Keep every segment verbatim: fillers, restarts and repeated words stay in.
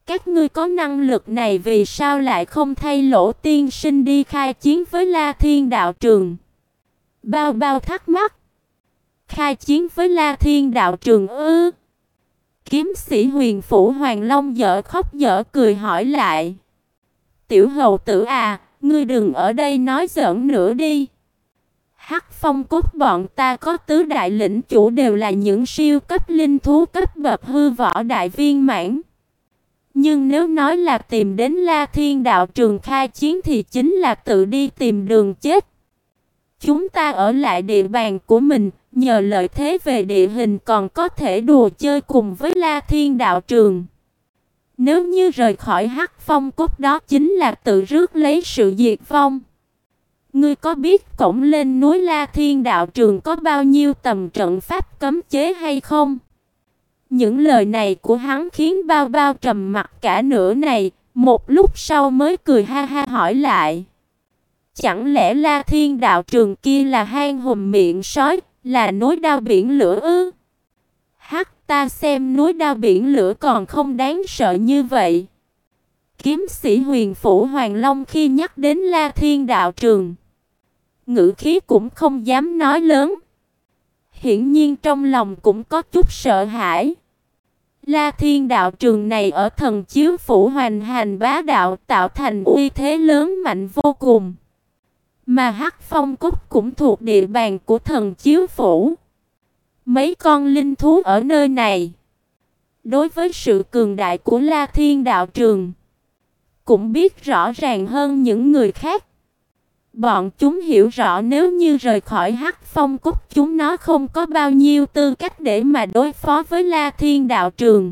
các ngươi có năng lực này vì sao lại không thay Lỗ tiên sinh đi khai chiến với La Thiên đạo trường? Bao Bao thắc mắc. Khai chiến với La Thiên đạo trường ư? Kiếm sĩ Huyền Phủ Hoàng Long dở khóc dở cười hỏi lại. Tiểu hầu tử à, ngươi đừng ở đây nói giỡn nữa đi. Hắc Phong cốt bọn ta có tứ đại lĩnh chủ đều là những siêu cấp linh thú cấp bậc hư võ đại viên mãn. Nhưng nếu nói là tìm đến La Thiên đạo trường khai chiến thì chính là tự đi tìm đường chết. Chúng ta ở lại địa bàn của mình, nhờ lợi thế về địa hình còn có thể đùa chơi cùng với La Thiên đạo trường. Nếu như rời khỏi Hắc Phong cốt đó chính là tự rước lấy sự diệt vong. Ngươi có biết cổng lên núi La Thiên đạo trường có bao nhiêu tầm trận pháp cấm chế hay không? Những lời này của hắn khiến Bao Bao trầm mặc cả nửa này, một lúc sau mới cười ha ha hỏi lại. Chẳng lẽ La Thiên đạo trường kia là hang hùm miệng sói, là núi đao biển lửa ư? Hắc, ta xem núi đao biển lửa còn không đáng sợ như vậy. Kiếm sĩ Huyền Phủ Hoàng Long khi nhắc đến La Thiên đạo trường, ngữ khí cũng không dám nói lớn. Hiển nhiên trong lòng cũng có chút sợ hãi. La Thiên đạo trường này ở Thần Chiếu Phủ hoành hành bá đạo, tạo thành uy thế lớn mạnh vô cùng. Mà Hắc Phong cốt cũng thuộc địa bàn của Thần Chiếu Phủ. Mấy con linh thú ở nơi này, đối với sự cường đại của La Thiên đạo trường, cũng biết rõ ràng hơn những người khác. Bọn chúng hiểu rõ nếu như rời khỏi Hắc Phong cốt, chúng nó không có bao nhiêu tư cách để mà đối phó với La Thiên đạo trường.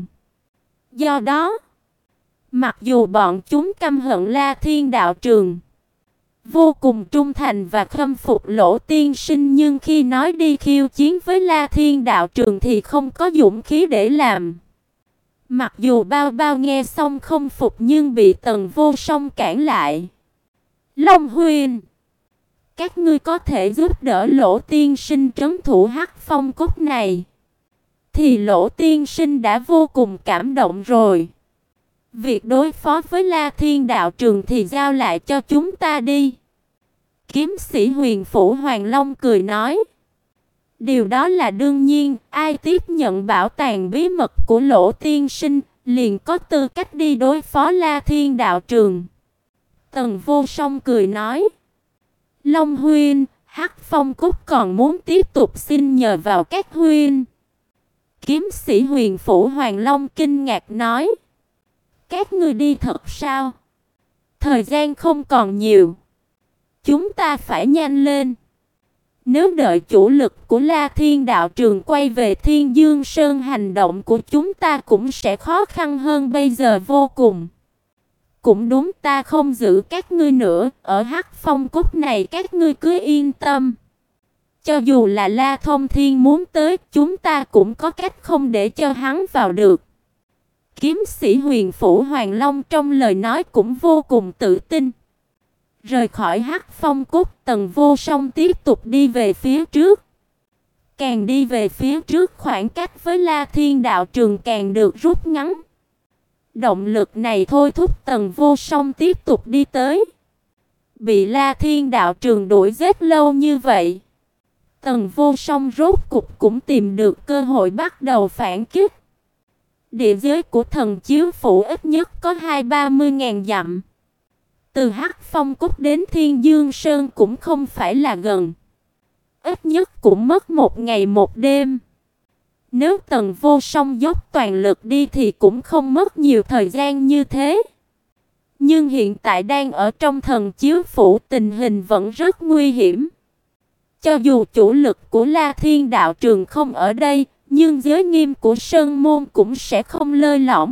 Do đó, mặc dù bọn chúng căm hận La Thiên đạo trường, vô cùng trung thành và khâm phục Lỗ tiên sinh, nhưng khi nói đi khiêu chiến với La Thiên đạo trường thì không có dũng khí để làm. Mặc dù Bao Bao nghe xong không phục nhưng bị Tần Vô Song cản lại. Long Huyền, các ngươi có thể giúp đỡ Lỗ tiên sinh trấn thủ Hắc Phong cốt này thì Lỗ tiên sinh đã vô cùng cảm động rồi. Việc đối phó với La Thiên đạo trường thì giao lại cho chúng ta đi. Kiếm sĩ Huyền Phủ Hoàng Long cười nói. Điều đó là đương nhiên, ai tiếp nhận bảo tàng bí mật của Lỗ tiên sinh liền có tư cách đi đối phó La Thiên đạo trường. Tần Vô Song cười nói. Long huynh, Hắc Phong cốt còn muốn tiếp tục xin nhờ vào các huynh. Kiếm sĩ Huyền Phủ Hoàng Long kinh ngạc nói. Các ngươi đi thật sao? Thời gian không còn nhiều. Chúng ta phải nhanh lên. Nếu đợi chủ lực của La Thiên đạo trường quay về Thiên Dương Sơn, hành động của chúng ta cũng sẽ khó khăn hơn bây giờ vô cùng. Cũng đúng, ta không giữ các ngươi nữa, ở Hắc Phong cốt này các ngươi cứ yên tâm. Cho dù là La Thông Thiên muốn tới, chúng ta cũng có cách không để cho hắn vào được. Kiếm sĩ Huyền Phủ Hoàng Long trong lời nói cũng vô cùng tự tin. Rời khỏi Hắc Phong cốt, Tần Vô Song tiếp tục đi về phía trước. Càng đi về phía trước, khoảng cách với La Thiên đạo trường càng được rút ngắn. Động lực này thôi thúc Tần Vô Song tiếp tục đi tới. Bị La Thiên đạo trường đuổi giết lâu như vậy, Tần Vô Song rốt cục cũng tìm được cơ hội bắt đầu phản kích. Địa giới của Thần Chiếu Phủ ít nhất có hai ba mươi ngàn dặm. Từ Hắc Phong cốt đến Thiên Dương Sơn cũng không phải là gần. Ít nhất cũng mất một ngày một đêm. Nếu Tần Vô Song dốc toàn lực đi thì cũng không mất nhiều thời gian như thế. Nhưng hiện tại đang ở trong Thần Chiếu Phủ, tình hình vẫn rất nguy hiểm. Cho dù chủ lực của La Thiên đạo trường không ở đây, nhưng giới nghiêm của Sơn môn cũng sẽ không lơi lỏng.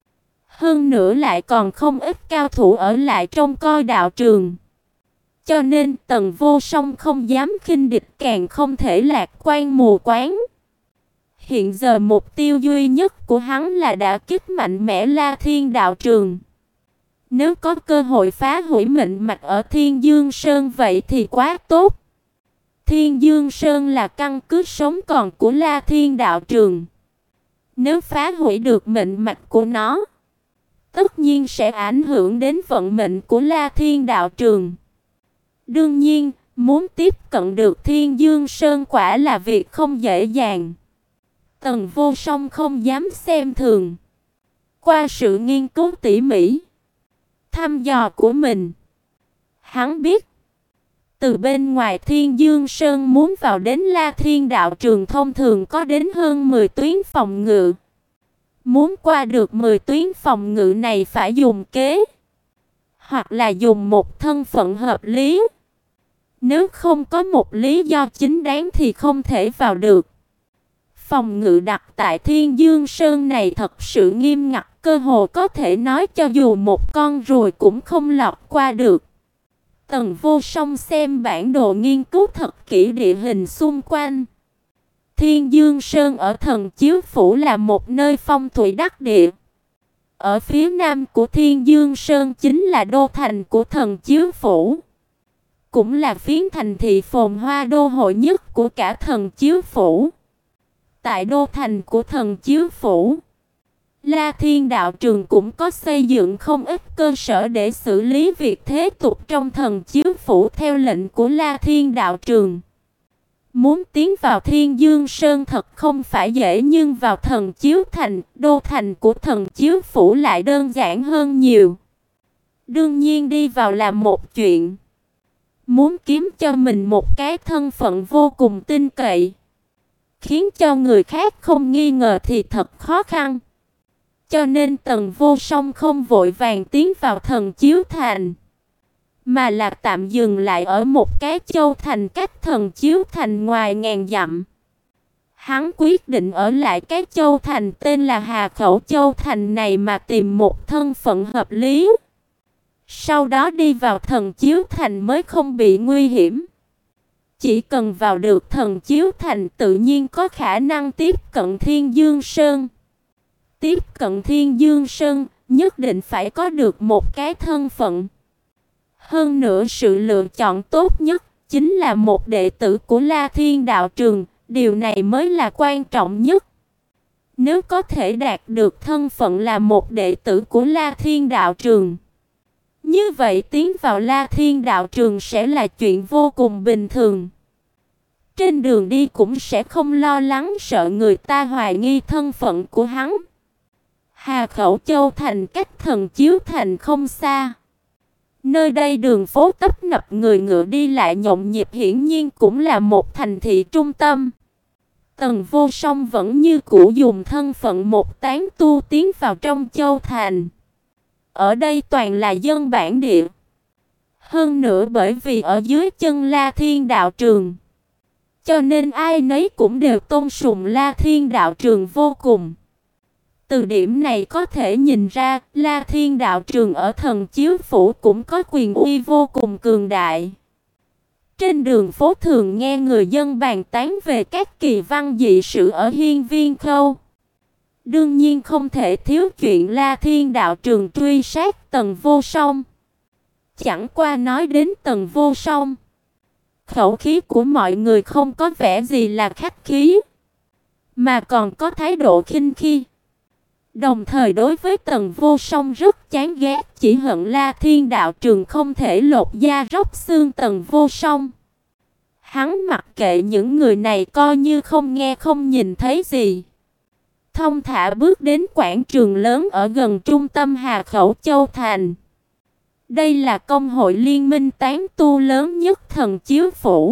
Hơn nữa lại còn không ít cao thủ ở lại trong coi đạo trường. Cho nên Tần Vô Song không dám khinh địch, càng không thể lạc quan mù quáng. Hiện giờ mục tiêu duy nhất của hắn là đả kích mạnh mẽ La Thiên đạo trường. Nếu có cơ hội phá hủy mệnh mạch ở Thiên Dương Sơn vậy thì quá tốt. Thiên Dương Sơn là căn cứ sống còn của La Thiên đạo trường. Nếu phá hủy được mệnh mạch của nó, tất nhiên sẽ ảnh hưởng đến vận mệnh của La Thiên đạo trường. Đương nhiên, muốn tiếp cận được Thiên Dương Sơn quả là việc không dễ dàng. Tần Vô Song không dám xem thường. Qua sự nghiên cứu tỉ mỉ, thăm dò của mình, hắn biết, từ bên ngoài Thiên Dương Sơn muốn vào đến La Thiên đạo trường thông thường có đến hơn mười tuyến phòng ngự. Muốn qua được mười tuyến phòng ngự này phải dùng kế, hoặc là dùng một thân phận hợp lý. Nếu không có một lý do chính đáng thì không thể vào được. Phòng ngự đặt tại Thiên Dương Sơn này thật sự nghiêm ngặt, cơ hồ có thể nói cho dù một con ruồi cũng không lọt qua được. Tần Vô Song xem bản đồ nghiên cứu thật kỹ địa hình xung quanh. Thiên Dương Sơn ở Thần Chiếu Phủ là một nơi phong thủy đắc địa. Ở phía nam của Thiên Dương Sơn chính là đô thành của Thần Chiếu Phủ, cũng là phiến thành thị phồn hoa đô hội nhất của cả Thần Chiếu Phủ. Tại đô thành của Thần Chiếu Phủ, La Thiên đạo trường cũng có xây dựng không ít cơ sở để xử lý việc thế tục trong Thần Chiếu Phủ theo lệnh của La Thiên đạo trường. Muốn tiến vào Thiên Dương Sơn thật không phải dễ, nhưng vào Thần Chiếu Thành, đô thành của Thần Chiếu Phủ lại đơn giản hơn nhiều. Đương nhiên đi vào là một chuyện, muốn kiếm cho mình một cái thân phận vô cùng tin cậy, khiến cho người khác không nghi ngờ thì thật khó khăn. Cho nên Tần Vô Song không vội vàng tiến vào Thần Chiếu Thành, mà là tạm dừng lại ở một cái châu thành cách Thần Chiếu Thành ngoài ngàn dặm. Hắn quyết định ở lại cái châu thành tên là Hà Khẩu Châu Thành này mà tìm một thân phận hợp lý. Sau đó đi vào Thần Chiếu Thành mới không bị nguy hiểm. Chỉ cần vào được Thần Chiếu Thành tự nhiên có khả năng tiếp cận Thiên Dương Sơn. Tiếp cận Thiên Dương Sơn nhất định phải có được một cái thân phận. Hơn nữa sự lựa chọn tốt nhất chính là một đệ tử của La Thiên đạo trường, điều này mới là quan trọng nhất. Nếu có thể đạt được thân phận là một đệ tử của La Thiên đạo trường, như vậy tiến vào La Thiên đạo trường sẽ là chuyện vô cùng bình thường. Trên đường đi cũng sẽ không lo lắng sợ người ta hoài nghi thân phận của hắn. Hà Khẩu Châu Thành cách Thần Chiếu Thành không xa. Nơi đây đường phố tấp nập người ngựa đi lại nhộn nhịp, hiển nhiên cũng là một thành thị trung tâm. Tần Vô Song vẫn như cũ dùng thân phận một tán tu tiến vào trong Châu Thành. Ở đây toàn là dân bản địa. Hơn nữa bởi vì ở dưới chân La Thiên đạo trường, cho nên ai nấy cũng đều tôn sùng La Thiên đạo trường vô cùng. Từ điểm này có thể nhìn ra, La Thiên đạo trường ở Thần Chiếu Phủ cũng có quyền uy vô cùng cường đại. Trên đường phố thường nghe người dân bàn tán về các kỳ văn dị sự ở Hiên Viên Khâu. Đương nhiên không thể thiếu chuyện La Thiên đạo trường truy sát Tần Vô Song. Chẳng qua nói đến Tần Vô Song, khẩu khí của mọi người không có vẻ gì là khách khí, mà còn có thái độ khinh khi. Đồng thời đối với Tần Vô Song rất chán ghét, chỉ hận La Thiên đạo trường không thể lột da róc xương Tần Vô Song. Hắn mặc kệ những người này, coi như không nghe không nhìn thấy gì. Thông thả bước đến quảng trường lớn ở gần trung tâm Hà Khẩu Châu Thành. Đây là công hội liên minh tán tu lớn nhất Thần Chiếu Phủ,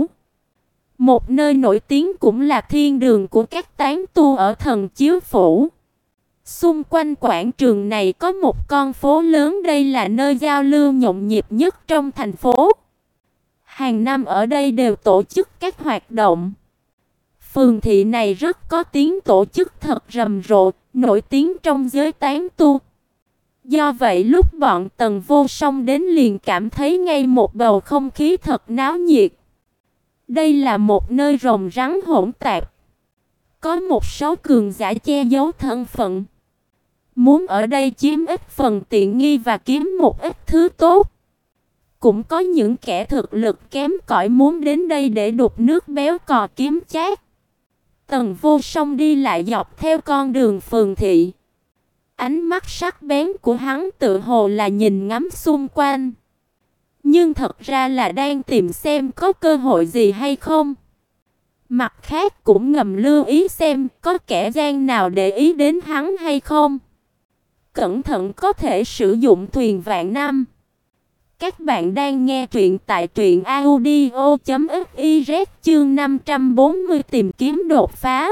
một nơi nổi tiếng cũng là thiên đường của các tán tu ở Thần Chiếu Phủ. Xung quanh quảng trường này có một con phố lớn, đây là nơi giao lưu nhộn nhịp nhất trong thành phố. Hàng năm ở đây đều tổ chức các hoạt động. Phường thị này rất có tiếng, tổ chức thật rầm rộ, nổi tiếng trong giới tán tu. Do vậy lúc bọn Tần Vô Song đến liền cảm thấy ngay một bầu không khí thật náo nhiệt. Đây là một nơi rồng rắn hỗn tạp, có một số cường giả che giấu thân phận, muốn ở đây chiếm ít phần tiện nghi và kiếm một ít thứ tốt. Cũng có những kẻ thực lực kém cỏi muốn đến đây để đục nước béo cò kiếm chác. Tần Vô Song đi lại dọc theo con đường phường thị. Ánh mắt sắc bén của hắn tự hồ là nhìn ngắm xung quanh, nhưng thật ra là đang tìm xem có cơ hội gì hay không. Mặt khác cũng ngầm lưu ý xem có kẻ gian nào để ý đến hắn hay không. Cẩn thận có thể sử dụng thuyền vạn năm. Các bạn đang nghe truyện tại truyện audio chấm fiz chương năm trăm bốn mươi tìm kiếm đột phá.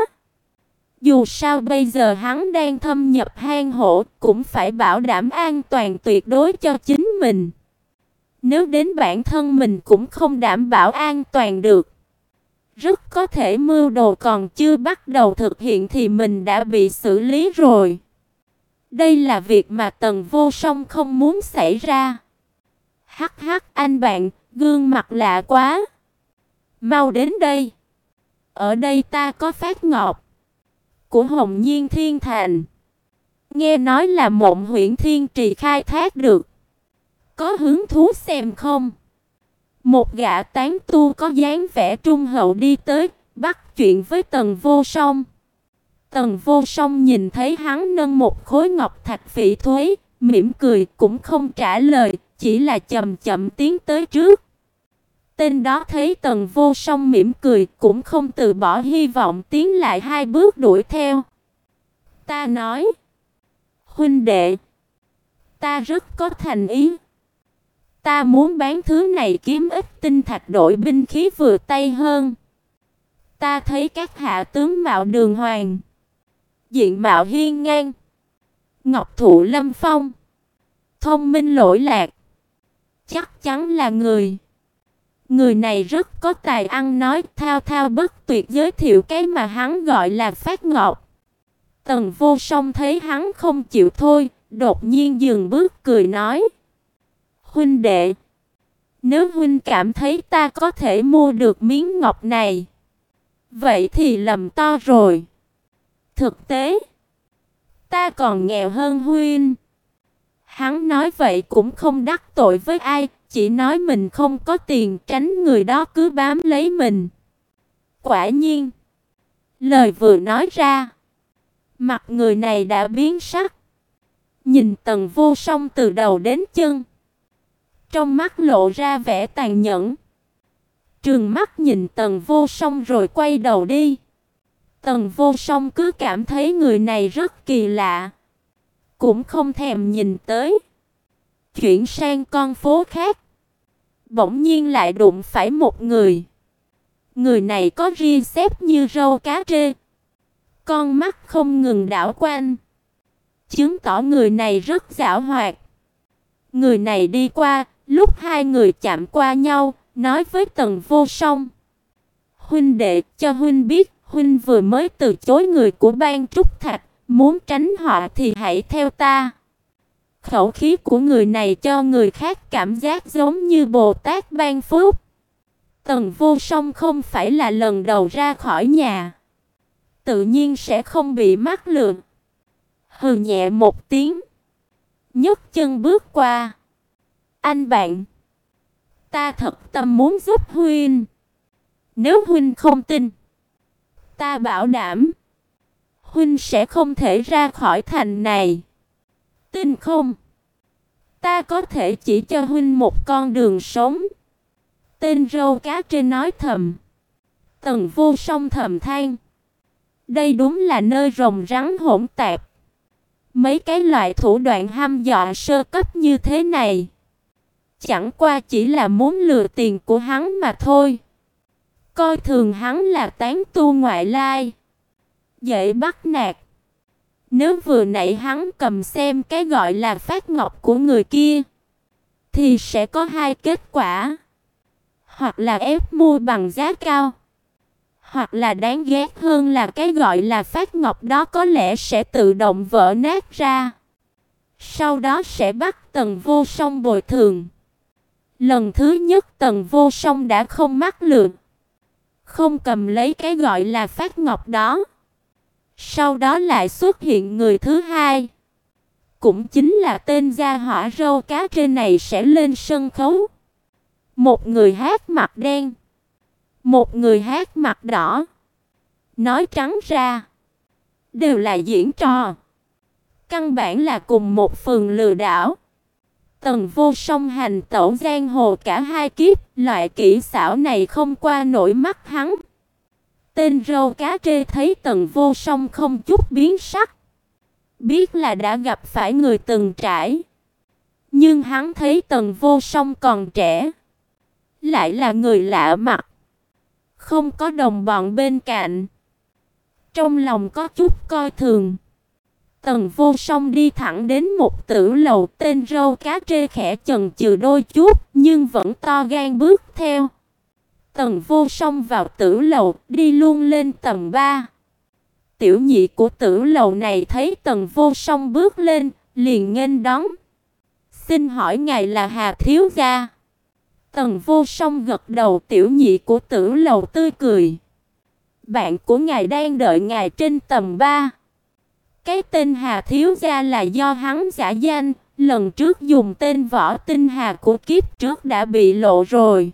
Dù sao bây giờ hắn đang thâm nhập hang hổ, cũng phải bảo đảm an toàn tuyệt đối cho chính mình. Nếu đến bản thân mình cũng không đảm bảo an toàn được, rất có thể mưu đồ còn chưa bắt đầu thực hiện thì mình đã bị xử lý rồi. Đây là việc mà Tần Vô Song không muốn xảy ra. Hắc hắc, anh bạn, gương mặt lạ quá. Mau đến đây. Ở đây ta có phát ngọc của Hồng Nhiên Thiên Thành. Nghe nói là Mộng Huyễn Thiên Trì khai thác được. Có hứng thú xem không? Một gã tán tu có dáng vẻ trung hậu đi tới, bắt chuyện với Tần Vô Song. Tần Vô Song nhìn thấy hắn nâng một khối ngọc thạch phỉ thúy, mỉm cười cũng không trả lời, chỉ là chậm chậm tiến tới trước. Tên đó thấy Tần Vô Song mỉm cười cũng không từ bỏ hy vọng, tiến lại hai bước đuổi theo. Ta nói, huynh đệ, ta rất có thành ý. Ta muốn bán thứ này kiếm ít tinh thạch đổi binh khí vừa tay hơn. Ta thấy các hạ tướng mạo đường hoàng, diện mạo hiên ngang, ngọc thụ lâm phong, thông minh lỗi lạc, chắc chắn là người. Người này rất có tài ăn nói, thao thao bất tuyệt giới thiệu cái mà hắn gọi là phát ngọc. Tần Vô Song thấy hắn không chịu thôi, đột nhiên dừng bước cười nói: huynh đệ, nếu huynh cảm thấy ta có thể mua được miếng ngọc này, vậy thì lầm to rồi. Thực tế, ta còn nghèo hơn huynh. Hắn nói vậy cũng không đắc tội với ai, chỉ nói mình không có tiền, tránh người đó cứ bám lấy mình. Quả nhiên, lời vừa nói ra, mặt người này đã biến sắc. Nhìn Tần Vô Song từ đầu đến chân, trong mắt lộ ra vẻ tàn nhẫn. Trừng mắt nhìn Tần Vô Song rồi quay đầu đi. Tần Vô Song cứ cảm thấy người này rất kỳ lạ, cũng không thèm nhìn tới. Chuyển sang con phố khác, bỗng nhiên lại đụng phải một người. Người này có ria xếp như râu cá trê, con mắt không ngừng đảo quanh, chứng tỏ người này rất giảo hoạt. Người này đi qua, lúc hai người chạm qua nhau, nói với Tần Vô Song: huynh đệ, cho huynh biết, huynh vừa mới từ chối người của Ban Trúc Thạch, muốn tránh họa thì hãy theo ta. Khẩu khí của người này cho người khác cảm giác giống như Bồ Tát ban phúc. Tần Vô Song không phải là lần đầu ra khỏi nhà, tự nhiên sẽ không bị mắc lừa. Hừ nhẹ một tiếng, nhấc chân bước qua. Anh bạn, ta thật tâm muốn giúp huynh. Nếu huynh không tin, ta bảo đảm huynh sẽ không thể ra khỏi thành này. Tin không? Ta có thể chỉ cho huynh một con đường sống. Tên râu cá trên nói thầm. Tần Vô Song thầm than, đây đúng là nơi rồng rắn hỗn tạp. Mấy cái loại thủ đoạn hăm dọa sơ cấp như thế này, chẳng qua chỉ là muốn lừa tiền của hắn mà thôi. Coi thường hắn là tán tu ngoại lai, dễ bắt nạt. Nếu vừa nãy hắn cầm xem cái gọi là phát ngọc của người kia, thì sẽ có hai kết quả. Hoặc là ép mua bằng giá cao, hoặc là đáng ghét hơn là cái gọi là phát ngọc đó có lẽ sẽ tự động vỡ nát ra. Sau đó sẽ bắt Tần Vô Song bồi thường. Lần thứ nhất Tần Vô Song đã không mắc lừa, không cầm lấy cái gọi là phát ngọc đó. Sau đó lại xuất hiện người thứ hai, cũng chính là tên gia hỏa râu cá trên này sẽ lên sân khấu. Một người hát mặt đen, một người hát mặt đỏ. Nói trắng ra, đều là diễn trò. Căn bản là cùng một phường lừa đảo. Tần Vô Song hành tẩu giang hồ cả hai kiếp, loại kỹ xảo này không qua nổi mắt hắn. Tên râu cá trê thấy Tần Vô Song không chút biến sắc, biết là đã gặp phải người từng trải. Nhưng hắn thấy Tần Vô Song còn trẻ, lại là người lạ mặt, không có đồng bọn bên cạnh, trong lòng có chút coi thường. Tần Vô Song đi thẳng đến một tử lầu, tên râu cá trê khẽ chần chừ đôi chút, nhưng vẫn to gan bước theo. Tần Vô Song vào tử lầu, đi luôn lên tầng ba. Tiểu nhị của tử lầu này thấy Tần Vô Song bước lên, liền nghênh đón. "Xin hỏi ngài là Hà thiếu gia?" Tần Vô Song gật đầu. Tiểu nhị của tử lầu tươi cười. "Bạn của ngài đang đợi ngài trên tầng ba." Cái tên Hà thiếu gia là do hắn giả danh, lần trước dùng tên Võ Tinh Hà của kiếp trước đã bị lộ rồi.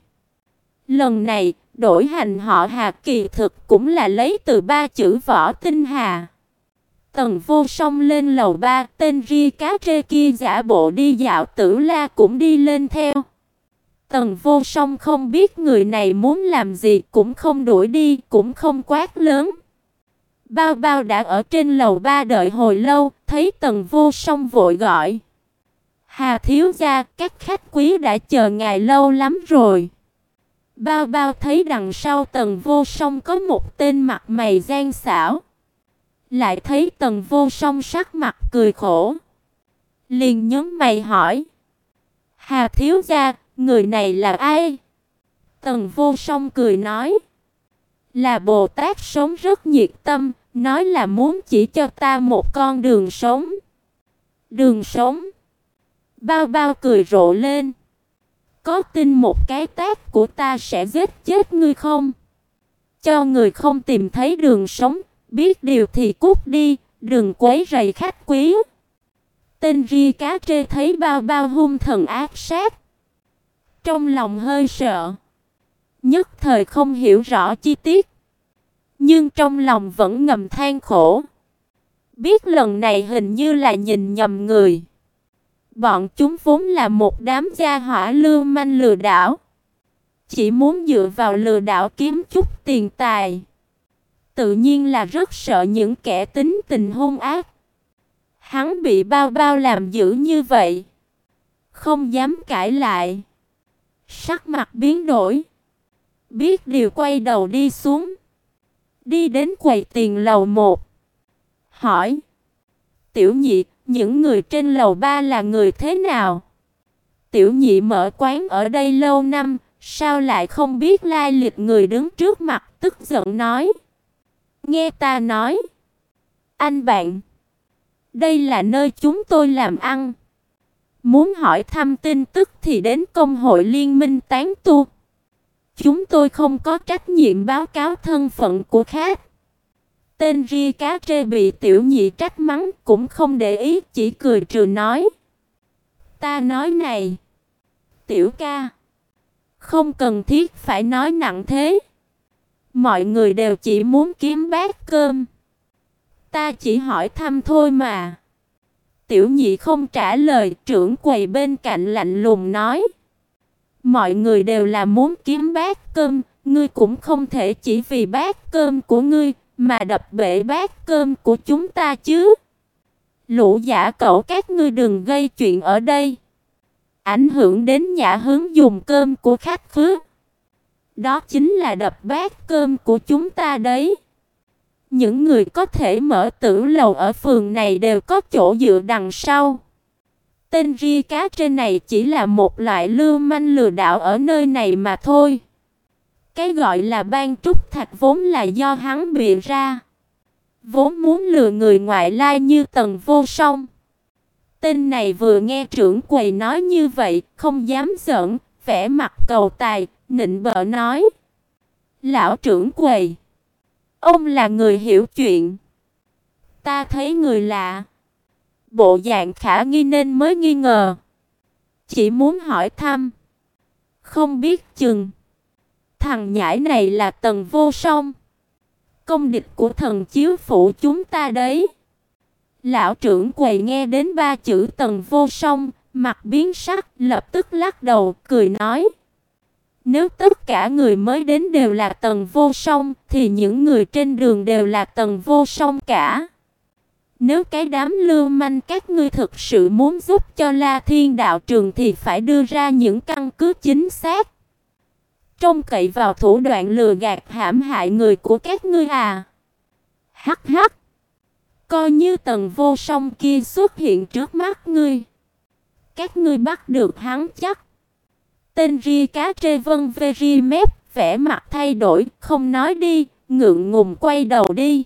Lần này, đổi hành họ Hà kỳ thực cũng là lấy từ ba chữ Võ Tinh Hà. Tần Vô Song lên lầu ba, tên ria cá trê kia giả bộ đi dạo tử la cũng đi lên theo. Tần Vô Song không biết người này muốn làm gì, cũng không đuổi đi, cũng không quát lớn. Bao Bao đã ở trên lầu ba đợi hồi lâu, thấy Tần Vô Song vội gọi: "Hà thiếu gia, các khách quý đã chờ ngài lâu lắm rồi." Bao Bao thấy đằng sau Tần Vô Song có một tên mặt mày gian xảo, lại thấy Tần Vô Song sắc mặt cười khổ, liền nhướng mày hỏi: "Hà thiếu gia, người này là ai?" Tần Vô Song cười nói: "Là Bồ Tát sống rất nhiệt tâm, nói là muốn chỉ cho ta một con đường sống." "Đường sống?" Bao Bao cười rộ lên. "Có tin một cái tát của ta sẽ giết chết ngươi không? Cho người không tìm thấy đường sống, biết điều thì cút đi, đừng quấy rầy khách quý." Tên ria cá trê thấy Bao Bao hung thần ác sát, trong lòng hơi sợ, nhất thời không hiểu rõ chi tiết, nhưng trong lòng vẫn ngầm than khổ, biết lần này hình như là nhìn nhầm người. Bọn chúng vốn là một đám gia hỏa lưu manh lừa đảo, chỉ muốn dựa vào lừa đảo kiếm chút tiền tài, tự nhiên là rất sợ những kẻ tính tình hung ác. Hắn bị Bao Bao làm dữ như vậy, không dám cãi lại, sắc mặt biến đổi, biết điều quay đầu đi xuống, đi đến quầy tiền lầu một, hỏi: "Tiểu nhị, những người trên lầu ba là người thế nào?" Tiểu nhị mở quán ở đây lâu năm, sao lại không biết lai lịch người đứng trước mặt, tức giận nói: "Nghe ta nói, anh bạn, đây là nơi chúng tôi làm ăn. Muốn hỏi thăm tin tức thì đến công hội liên minh tán tu. Chúng tôi không có trách nhiệm báo cáo thân phận của khách." Tên ria cá trê bị tiểu nhị trách mắng cũng không để ý, chỉ cười trừ nói: "Ta nói này, tiểu ca, không cần thiết phải nói nặng thế. Mọi người đều chỉ muốn kiếm bát cơm. Ta chỉ hỏi thăm thôi mà." Tiểu nhị không trả lời, trưởng quầy bên cạnh lạnh lùng nói: "Mọi người đều là muốn kiếm bát cơm, ngươi cũng không thể chỉ vì bát cơm của ngươi mà đập bể bát cơm của chúng ta chứ. Lũ giả cẩu các ngươi đừng gây chuyện ở đây, ảnh hưởng đến nhã hứng dùng cơm của khách khứa. Đó chính là đập bát cơm của chúng ta đấy. Những người có thể mở tử lầu ở phường này đều có chỗ dựa đằng sau. Tên ria cá trên này chỉ là một loại lưu manh lừa đảo ở nơi này mà thôi. Cái gọi là ban trúc thạch vốn là do hắn bịa ra, vốn muốn lừa người ngoại lai như Tần Vô Song." Tên này vừa nghe trưởng quầy nói như vậy, không dám giỡn, vẻ mặt cầu tài, nịnh bợ nói: "Lão trưởng quầy, ông là người hiểu chuyện. Ta thấy người lạ, bộ dạng khả nghi nên mới nghi ngờ. Chỉ muốn hỏi thăm, không biết chừng thằng nhãi này là Tần Vô Song, công địch của thần chiếu phủ chúng ta đấy." Lão trưởng quầy nghe đến ba chữ Tần Vô Song, mặt biến sắc, lập tức lắc đầu, cười nói: nếu tất cả người mới đến đều là Tần Vô Song, thì những người trên đường đều là Tần Vô Song cả. Nếu cái đám lưu manh các ngươi thực sự muốn giúp cho La Thiên đạo trường thì phải đưa ra những căn cứ chính xác. Trông cậy vào thủ đoạn lừa gạt hãm hại người của các ngươi à? Hắc hắc. Coi như Tần Vô Song kia xuất hiện trước mắt ngươi, các ngươi bắt được hắn chắc. Tên ria cá trê vân vê ri mép, vẻ mặt thay đổi, không nói đi, ngượng ngùng quay đầu đi.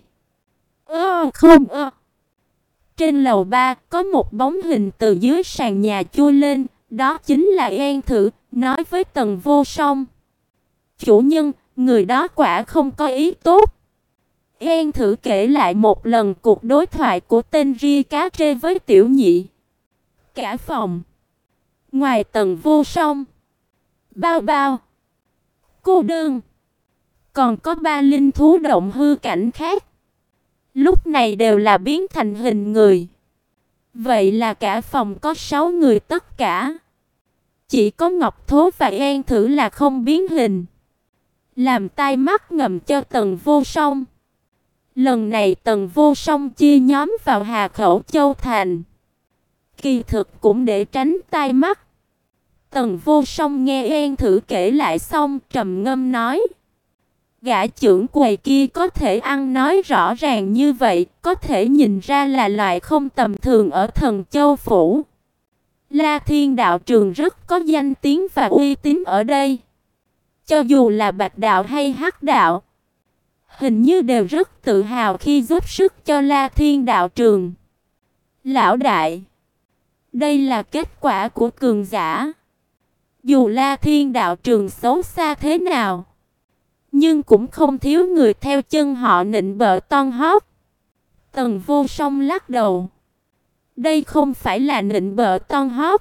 Ơ không ơ. Trên lầu ba có một bóng hình từ dưới sàn nhà chui lên, đó chính là An Thử, nói với Tần Vô Song: chủ nhân, người đó quả không có ý tốt. An Thử kể lại một lần cuộc đối thoại của tên ria cá trê với Tiểu Nhị. Cả phòng, ngoài Tần Vô Song, Bao Bao, Cô Đơn, còn có ba linh thú động hư cảnh khác, lúc này đều là biến thành hình người. Vậy là cả phòng có sáu người tất cả. Chỉ có Ngọc Thố và An Thử là không biến hình, làm tai mắt ngầm cho Tần Vô Song. Lần này Tần Vô Song chia nhóm vào Hà Khẩu Châu Thành, kỳ thực cũng để tránh tai mắt. Tần Vô Song nghe An Thử kể lại xong, trầm ngâm nói: gã trưởng quầy kia có thể ăn nói rõ ràng như vậy, có thể nhìn ra là loại không tầm thường ở Thần Châu phủ. La Thiên đạo trường rất có danh tiếng và uy tín ở đây. Cho dù là Bạch đạo hay Hắc đạo, hình như đều rất tự hào khi giúp sức cho La Thiên đạo trường. Lão đại, đây là kết quả của cường giả. Dù La Thiên đạo trường xấu xa thế nào, nhưng cũng không thiếu người theo chân họ nịnh bợ ton hót. Tần Vô Song lắc đầu: đây không phải là nịnh bợ ton hót.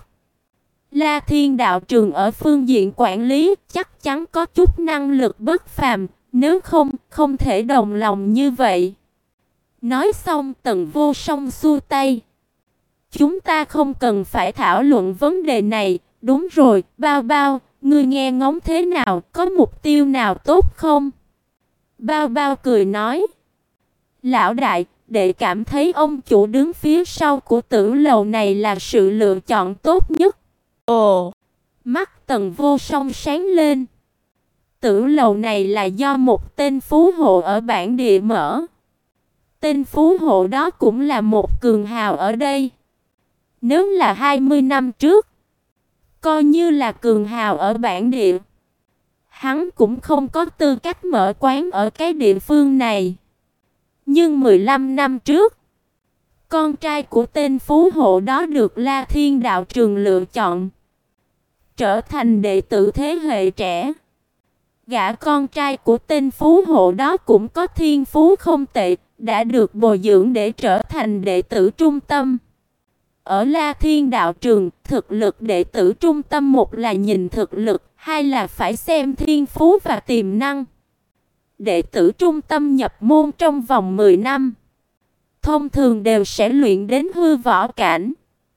La Thiên đạo trường ở phương diện quản lý chắc chắn có chút năng lực bất phàm, nếu không, không thể đồng lòng như vậy. Nói xong Tần Vô Song xua tay: chúng ta không cần phải thảo luận vấn đề này. Đúng rồi, Bao Bao, ngươi nghe ngóng thế nào, có mục tiêu nào tốt không? Bao Bao cười nói: lão đại, đệ cảm thấy ông chủ đứng phía sau của tử lầu này là sự lựa chọn tốt nhất. Ồ, mắt Tần Vô Song sáng lên. Tử lầu này là do một tên phú hộ ở bản địa mở. Tên phú hộ đó cũng là một cường hào ở đây. Nếu là hai mươi năm trước, coi như là cường hào ở bản địa, hắn cũng không có tư cách mở quán ở cái địa phương này. Nhưng mười lăm năm trước, con trai của tên phú hộ đó được La Thiên đạo trường lựa chọn, trở thành đệ tử thế hệ trẻ. Gã con trai của tên phú hộ đó cũng có thiên phú không tệ, đã được bồi dưỡng để trở thành đệ tử trung tâm. Ở La Thiên đạo trường, thực lực đệ tử trung tâm một là nhìn thực lực, hai là phải xem thiên phú và tiềm năng. Đệ tử trung tâm nhập môn trong vòng mười năm, thông thường đều sẽ luyện đến hư võ cảnh.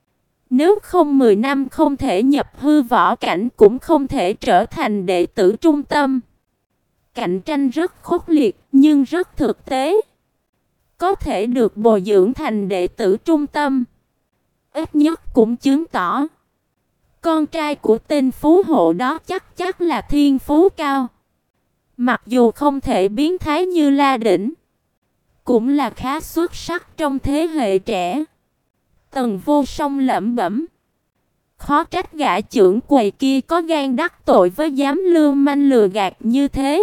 Nếu không mười năm không thể nhập hư võ cảnh cũng không thể trở thành đệ tử trung tâm. Cạnh tranh rất khốc liệt nhưng rất thực tế. Có thể được bồi dưỡng thành đệ tử trung tâm, ít nhất cũng chứng tỏ con trai của tên phú hộ đó chắc chắc là thiên phú cao. Mặc dù không thể biến thái như La Đỉnh, cũng là khá xuất sắc trong thế hệ trẻ. Tần Vô Song lẩm bẩm: khó trách gã trưởng quầy kia có gan đắc tội với dám lưu manh lừa gạt như thế.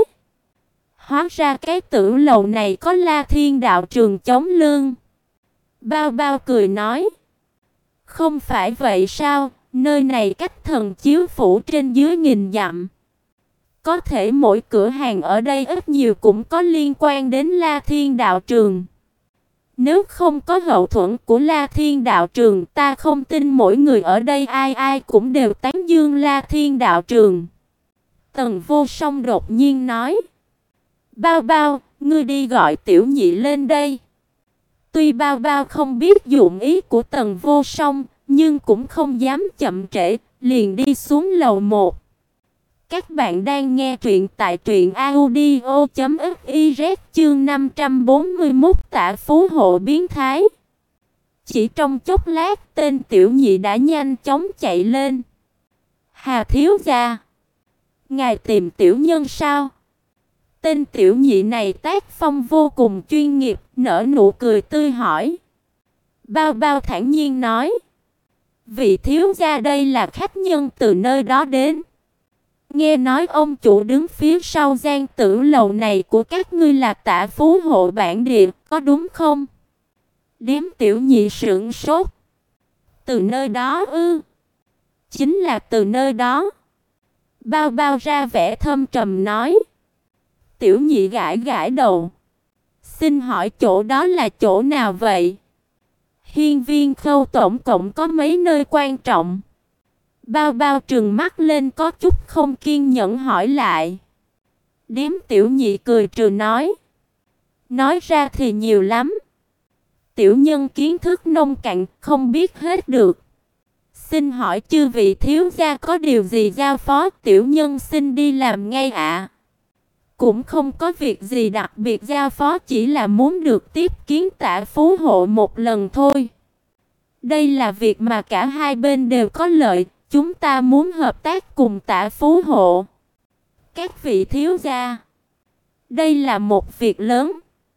Hóa ra cái tử lầu này có La Thiên đạo trường chống lưng. Bao Bao cười nói: không phải vậy sao, nơi này cách Thần Chiếu phủ trên dưới nghìn dặm. Có thể mỗi cửa hàng ở đây ít nhiều cũng có liên quan đến La Thiên đạo trường. Nếu không có hậu thuẫn của La Thiên đạo trường, ta không tin mỗi người ở đây ai ai cũng đều tán dương La Thiên đạo trường. Tần Vô Song đột nhiên nói: Bao Bao, ngươi đi gọi Tiểu Nhị lên đây. Tuy Bao Bao không biết dụng ý của Tần Vô Song, nhưng cũng không dám chậm trễ, liền đi xuống lầu một. Các bạn đang nghe truyện tại truyện audio chấm fiz chương năm trăm bốn mươi mốt Tạ Phú Hộ biến thái. Chỉ trong chốc lát, tên tiểu nhị đã nhanh chóng chạy lên. Hà thiếu gia, ngài tìm tiểu nhân sao? Tên tiểu nhị này tác phong vô cùng chuyên nghiệp, nở nụ cười tươi hỏi. Bao Bao thản nhiên nói, vị thiếu gia đây là khách nhân từ nơi đó đến. Nghe nói ông chủ đứng phía sau gian tử lầu này của các ngươi là Tạ Phú Hộ bản địa, có đúng không? Điếm tiểu nhị sững sốt. Từ nơi đó ư? Chính là từ nơi đó. Bao Bao ra vẻ thâm trầm nói. Tiểu nhị gãi gãi đầu. Xin hỏi chỗ đó là chỗ nào vậy? Hiên Viên Khâu tổng cộng có mấy nơi quan trọng? Bao Bao trừng mắt lên có chút không kiên nhẫn hỏi lại. Điếm tiểu nhị cười trừ nói. Nói ra thì nhiều lắm. Tiểu nhân kiến thức nông cạn, không biết hết được. Xin hỏi chư vị thiếu gia có điều gì giao phó, tiểu nhân xin đi làm ngay ạ. Cũng không có việc gì đặc biệt giao phó, chỉ là muốn được tiếp kiến Tạ Phú Hộ một lần thôi. Đây là việc mà cả hai bên đều có lợi, chúng ta muốn hợp tác cùng Tạ Phú Hộ. Các vị thiếu gia, đây là một việc lớn.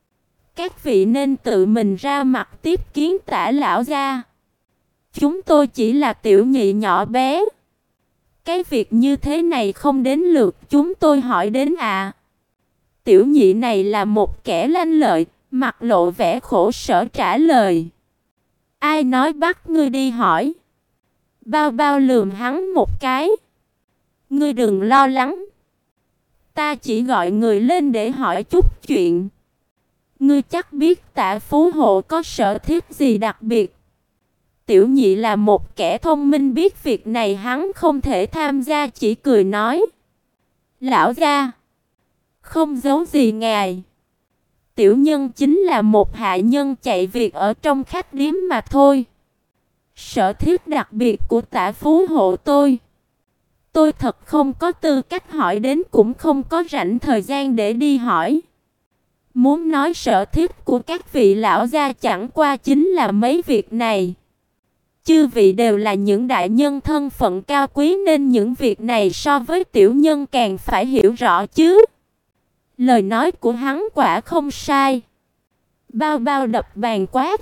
Các vị nên tự mình ra mặt tiếp kiến Tạ lão gia. Chúng tôi chỉ là tiểu nhị nhỏ bé. Cái việc như thế này không đến lượt chúng tôi hỏi đến à. Tiểu nhị này là một kẻ lanh lợi, mặt lộ vẻ khổ sở trả lời. Ai nói bắt ngươi đi hỏi? Bao Bao lườm hắn một cái. Ngươi đừng lo lắng. Ta chỉ gọi người lên để hỏi chút chuyện. Ngươi chắc biết Tạ Phú Hộ có sở thích gì đặc biệt. Tiểu nhị là một kẻ thông minh, biết việc này hắn không thể tham gia, chỉ cười nói. Lão gia, không giấu gì ngài. Tiểu nhân chính là một hạ nhân chạy việc ở trong khách điếm mà thôi. Sở thích đặc biệt của Tạ Phú Hộ tôi, tôi thật không có tư cách hỏi đến, cũng không có rảnh thời gian để đi hỏi. Muốn nói sở thích của các vị lão gia chẳng qua chính là mấy việc này. Chư vị đều là những đại nhân thân phận cao quý nên những việc này so với tiểu nhân càng phải hiểu rõ chứ. Lời nói của hắn quả không sai. Bao Bao đập bàn quát.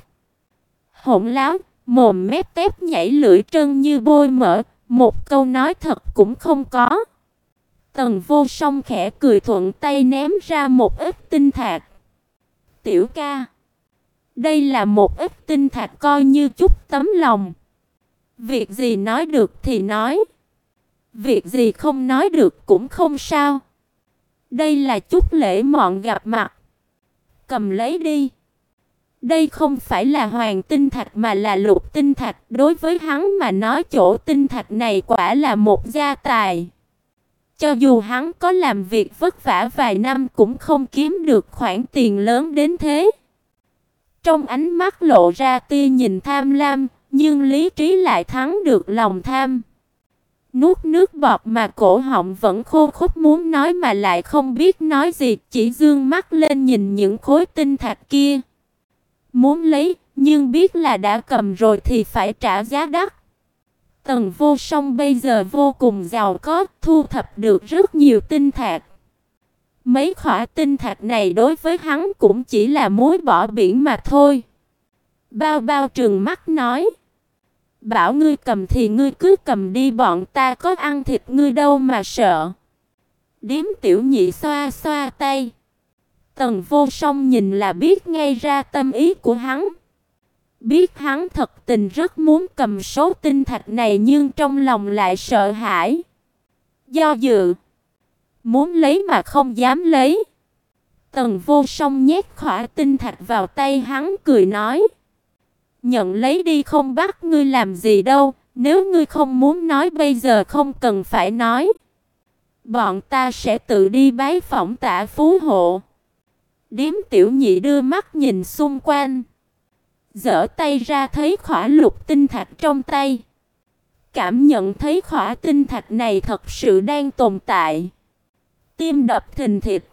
Hỗn láo, mồm mép tép nhảy lưỡi trơn như bôi mỡ, một câu nói thật cũng không có. Tần Vô Song khẽ cười thuận tay ném ra một ít tinh thạch. Tiểu ca, đây là một ít tinh thạch coi như chút tấm lòng. Việc gì nói được thì nói. Việc gì không nói được cũng không sao. Đây là chút lễ mọn gặp mặt. Cầm lấy đi. Đây không phải là hoàng tinh thạch mà là lục tinh thạch. Đối với hắn mà nói chỗ tinh thạch này quả là một gia tài. Cho dù hắn có làm việc vất vả vài năm cũng không kiếm được khoản tiền lớn đến thế. Trong ánh mắt lộ ra tia nhìn tham lam, nhưng lý trí lại thắng được lòng tham. Nuốt nước bọt mà cổ họng vẫn khô khốc muốn nói mà lại không biết nói gì, chỉ dương mắt lên nhìn những khối tinh thạch kia. Muốn lấy, nhưng biết là đã cầm rồi thì phải trả giá đắt. Tần Vô Song bây giờ vô cùng giàu có, thu thập được rất nhiều tinh thạch. Mấy khỏa tinh thạch này đối với hắn cũng chỉ là muối bỏ biển mà thôi. Bao Bao trừng mắt nói. Bảo ngươi cầm thì ngươi cứ cầm đi, bọn ta có ăn thịt ngươi đâu mà sợ. Điếm tiểu nhị xoa xoa tay. Tần Vô Song nhìn là biết ngay ra tâm ý của hắn. Biết hắn thật tình rất muốn cầm số tinh thạch này nhưng trong lòng lại sợ hãi. Do dự. Muốn lấy mà không dám lấy. Tần Vô Song nhét khỏa tinh thạch vào tay hắn cười nói. Nhận lấy đi, không bắt ngươi làm gì đâu. Nếu ngươi không muốn nói bây giờ không cần phải nói. Bọn ta sẽ tự đi bái phỏng Tạ Phú Hộ. Điếm tiểu nhị đưa mắt nhìn xung quanh. giở tay ra thấy khỏa lục tinh thạch trong tay. Cảm nhận thấy khỏa tinh thạch này thật sự đang tồn tại. Tim đập thình thịch.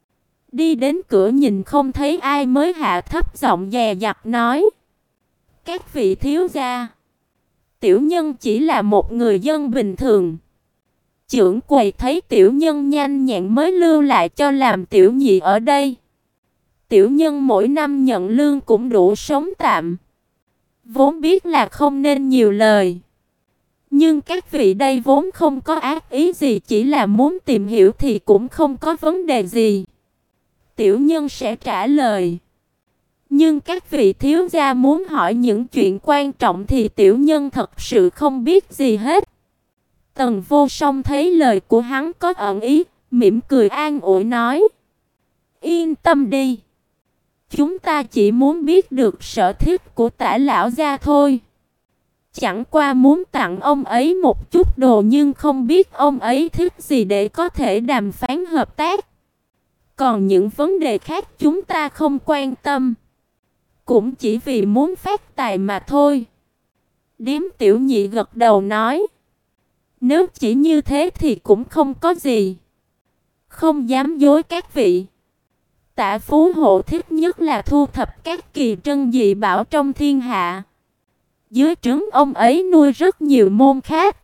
Đi đến cửa nhìn không thấy ai mới hạ thấp giọng dè dặt nói: "Các vị thiếu gia, tiểu nhân chỉ là một người dân bình thường. Trưởng quầy thấy tiểu nhân nhanh nhẹn mới lưu lại cho làm tiểu nhị ở đây. Tiểu nhân mỗi năm nhận lương cũng đủ sống tạm. Vốn biết là không nên nhiều lời. Nhưng các vị đây vốn không có ác ý gì, chỉ là muốn tìm hiểu thì cũng không có vấn đề gì. Tiểu nhân sẽ trả lời. Nhưng các vị thiếu gia muốn hỏi những chuyện quan trọng thì tiểu nhân thật sự không biết gì hết." Tần Vô Song thấy lời của hắn có ẩn ý, mỉm cười an ủi nói: "Yên tâm đi. Chúng ta chỉ muốn biết được sở thích của Tả lão gia thôi. Chẳng qua muốn tặng ông ấy một chút đồ nhưng không biết ông ấy thích gì để có thể đàm phán hợp tác. Còn những vấn đề khác chúng ta không quan tâm. Cũng chỉ vì muốn phát tài mà thôi." Điếm tiểu nhị gật đầu nói: "Nếu chỉ như thế thì cũng không có gì. Không dám dối các vị. Tả Phú Hộ thích nhất là thu thập các kỳ trân dị bảo trong thiên hạ. Dưới trướng ông ấy nuôi rất nhiều môn khác.